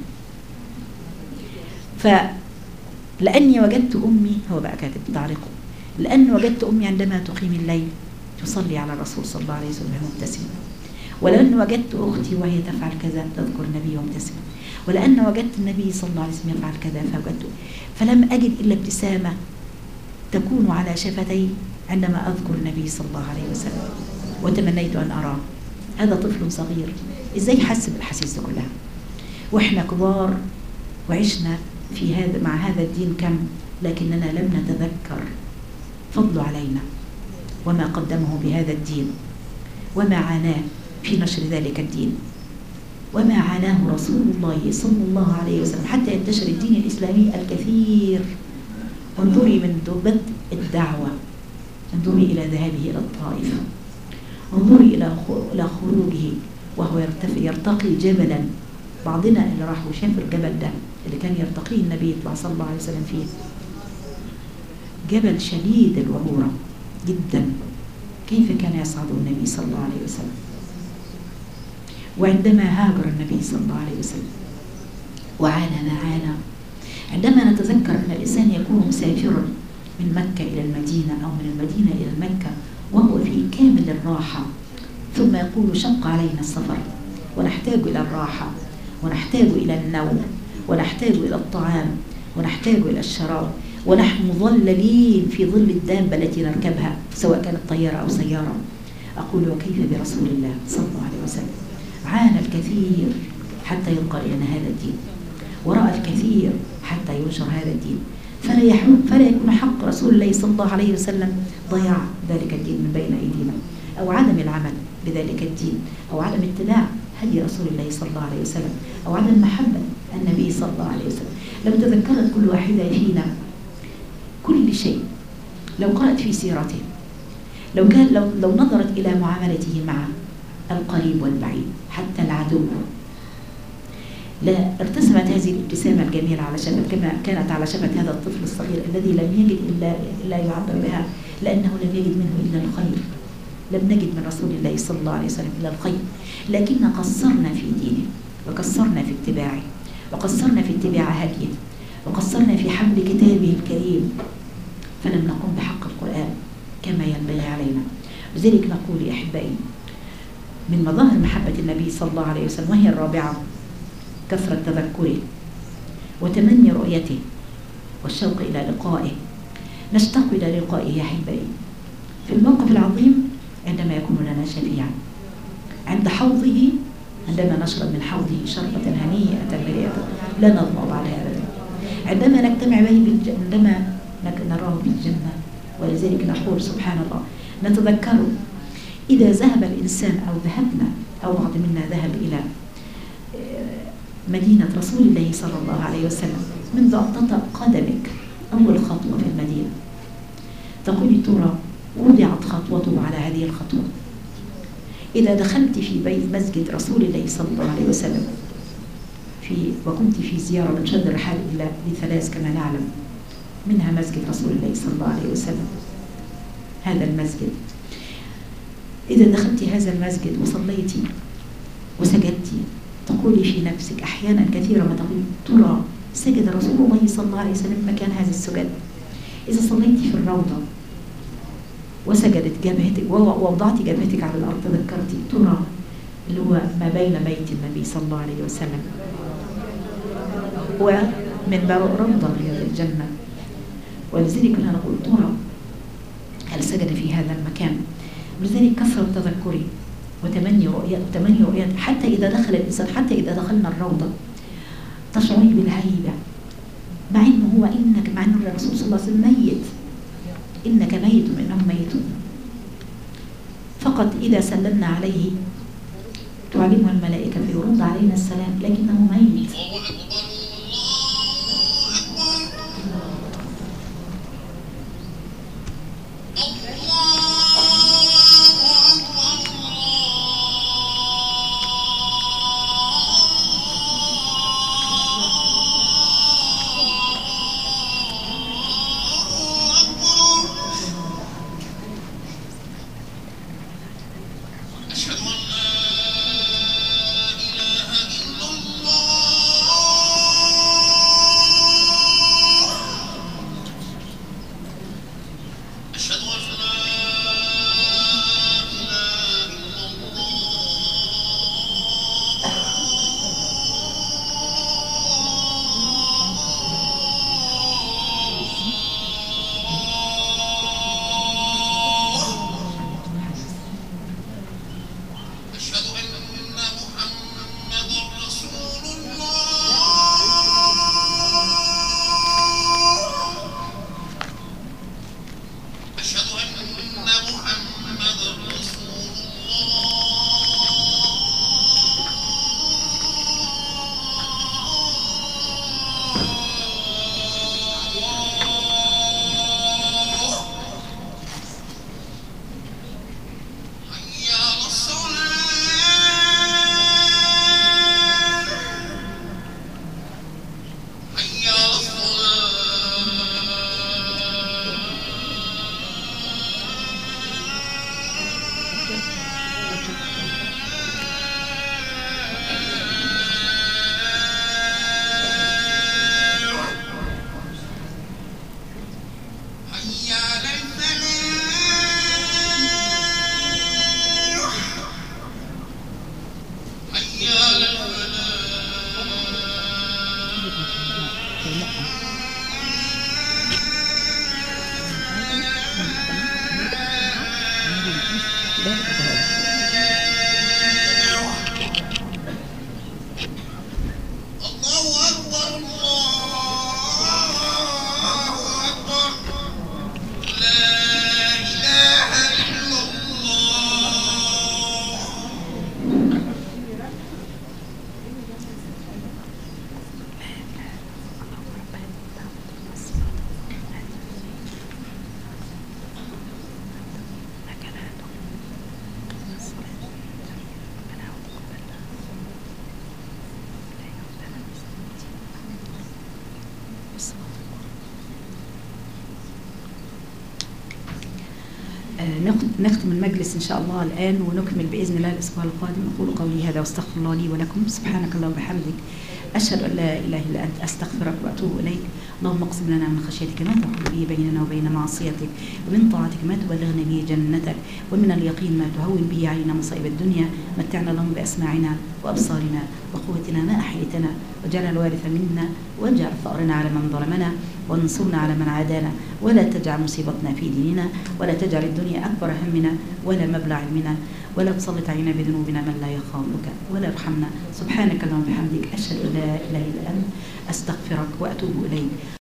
فلأني وجدت أمي، هو بقى كاتب تعليقه، لأني وجدت أمي عندما تقيم الليل تصلي على الرسول صلى الله عليه وسلم مبتسمة، ولأن وجدت أختي وهي تفعل كذا تذكر النبي مبتسمة، ولأن وجدت النبي صلى الله عليه وسلم يفعل كذا فوجدته، فلم أجد إلا ابتسامة تكون على شفتي عندما أذكر النبي صلى الله عليه وسلم، وتمنيت أن أراه. هذا طفل صغير إزاي حس بالأحاسيس كلها؟ وإحنا كبار وعشنا في مع هذا الدين كم، لكننا لم نتذكر فضل علينا وما قدمه بهذا الدين وما عاناه في نشر ذلك الدين وما عاناه رسول الله صلى الله عليه وسلم حتى ينتشر الدين الإسلامي الكثير. انظري من بدء الدعوة، انظري إلى ذهابه إلى الطائف، انظري إلى خروجه وهو يرتقي جبلا. بعضنا اللي راح وشاف الجبل ده اللي كان يرتقيه النبي صلى الله عليه وسلم فيه، جبل شديد الوعورة جدا، كيف كان يصعد النبي صلى الله عليه وسلم. وعندما هاجر النبي صلى الله عليه وسلم وعانى ما عانى، عندما نتذكر أن الإنسان يكون مسافرا من مكة إلى المدينة أو من المدينة إلى مكة وهو في كامل الراحة، ثم يقول شق علينا السفر ونحتاج إلى الراحة ونحتاج إلى النوم ونحتاج إلى الطعام ونحتاج إلى الشراب، ونحن مظللين في ظل الدابة التي نركبها سواء كانت طيارة أو سيارة. أقول وكيف برسول الله صلى الله عليه وسلم؟ عانى الكثير حتى ينقل إلينا هذا الدين، ورأى الكثير حتى ينشر هذا الدين، فلا يكون حق رسول الله صلى الله عليه وسلم ضياع ذلك الدين من بين أيدينا، أو عدم العمل بذلك الدين، أو عدم اتباع هدي رسول الله صلى الله عليه وسلم، أو عدم محبة النبي صلى الله عليه وسلم. لو تذكرت كل واحدة فينا كل شيء، لو قرأت في سيرته، لو نظرت إلى معاملته مع القريب والبعيد حتى العدو، لا ارتسمت هذه الابتسامة الجميلة على شفة كما كانت على شفة هذا الطفل الصغير الذي لم يجد إلا يعبر بها، لأنه لم يجد منه إلا الخير، لم نجد من رسول الله صلى الله عليه وسلم إلا الخير، لكن قصرنا في دينه وقصرنا في اتباعه وقصرنا في اتباع هديه وقصرنا في حمل كتابه الكريم، فلم نقم بحق القرآن كما ينبغي علينا. لذلك نقول يا أحبائي من مظاهر محبة النبي صلى الله عليه وسلم وهي الرابعة كثرة تذكره وتمني رؤيته والشوق إلى لقائه. نشتاق إلى لقائه يا أحبائي في الموقف العظيم عندما يكون لنا شفيعا، عند حوضه عندما نشرب من حوضه شربة هنيئة مريئة لا نظمأ بعدها أبدا، عندما نجتمع به عندما نراه بالجنة. ولذلك نقول سبحان الله نتذكره إذا ذهب الإنسان أو ذهبنا أو بعض منا ذهب إلى مدينة رسول الله صلى الله عليه وسلم، منذ أن تطأ قدمك أول خطوة في المدينة تقولي ترى وضعت خطوته على هذه الخطوة. إذا دخلت في بيت مسجد رسول الله صلى الله عليه وسلم وكنت في زيارة من شد الرحال إلى لثلاث كما نعلم، منها مسجد رسول الله صلى الله عليه وسلم، هذا المسجد إذا دخلت هذا المسجد وصليتي وسجدتي تقولي في نفسك أحيانا كثيرة ما تقول ترى سجد رسول الله صلى الله عليه وسلم مكان هذا السجد. إذا صليتي في الروضة وسجدت جبهتك ووضعت جبهتك على الأرض، تذكرتي ترى اللي هو ما بين بيت النبي صلى الله عليه وسلم ومنبر روضة من رياض الجنة. ولذلك أنا نقول ترى هل سجد في هذا المكان. ولذلك كثرة تذكري وتمني رؤيات حتى إذا دخل الإنسان، حتى إذا دخلنا الروضة تشعري بالهيبة، مع إنه هو إنك، مع إنه الرسول صلى الله عليه وسلم ميت، إنك ميت وإنهم ميتون، فقط إذا سلمنا عليه تعلمه الملائكة فيرد علينا السلام، لكنه ميت. نختم المجلس إن شاء الله الآن ونكمل بإذن الله الأسبوع القادم. أقول قولي هذا واستغفر الله لي ولكم. سبحانك اللهم وبحمدك، أشهد أن لا إله إلا أنت، أستغفرك وأتوب إليك. اللهم اقسم لنا من خشيتك ما تحول به بيننا وبين معصيتك، ومن طاعتك ما تبلغنا به جنتك، ومن اليقين ما تهون به علينا مصائب الدنيا. متعنا اللهم بأسماعنا وأبصارنا وقوتنا ما أحييتنا، واجعلنا الوارث منا، واجعل ثأرنا على من ظلمنا، وانصرنا على من عادانا، ولا تجعل مصيبتنا في ديننا، ولا تجعل الدنيا أكبر همنا ولا مبلغ علمنا، ولا تسلط علينا بذنوبنا من لا يخافك ولا يرحمنا. سبحانك اللهم وبحمدك، أشهد أن لا إله إلا أنت، أستغفرك وأتوب إليك.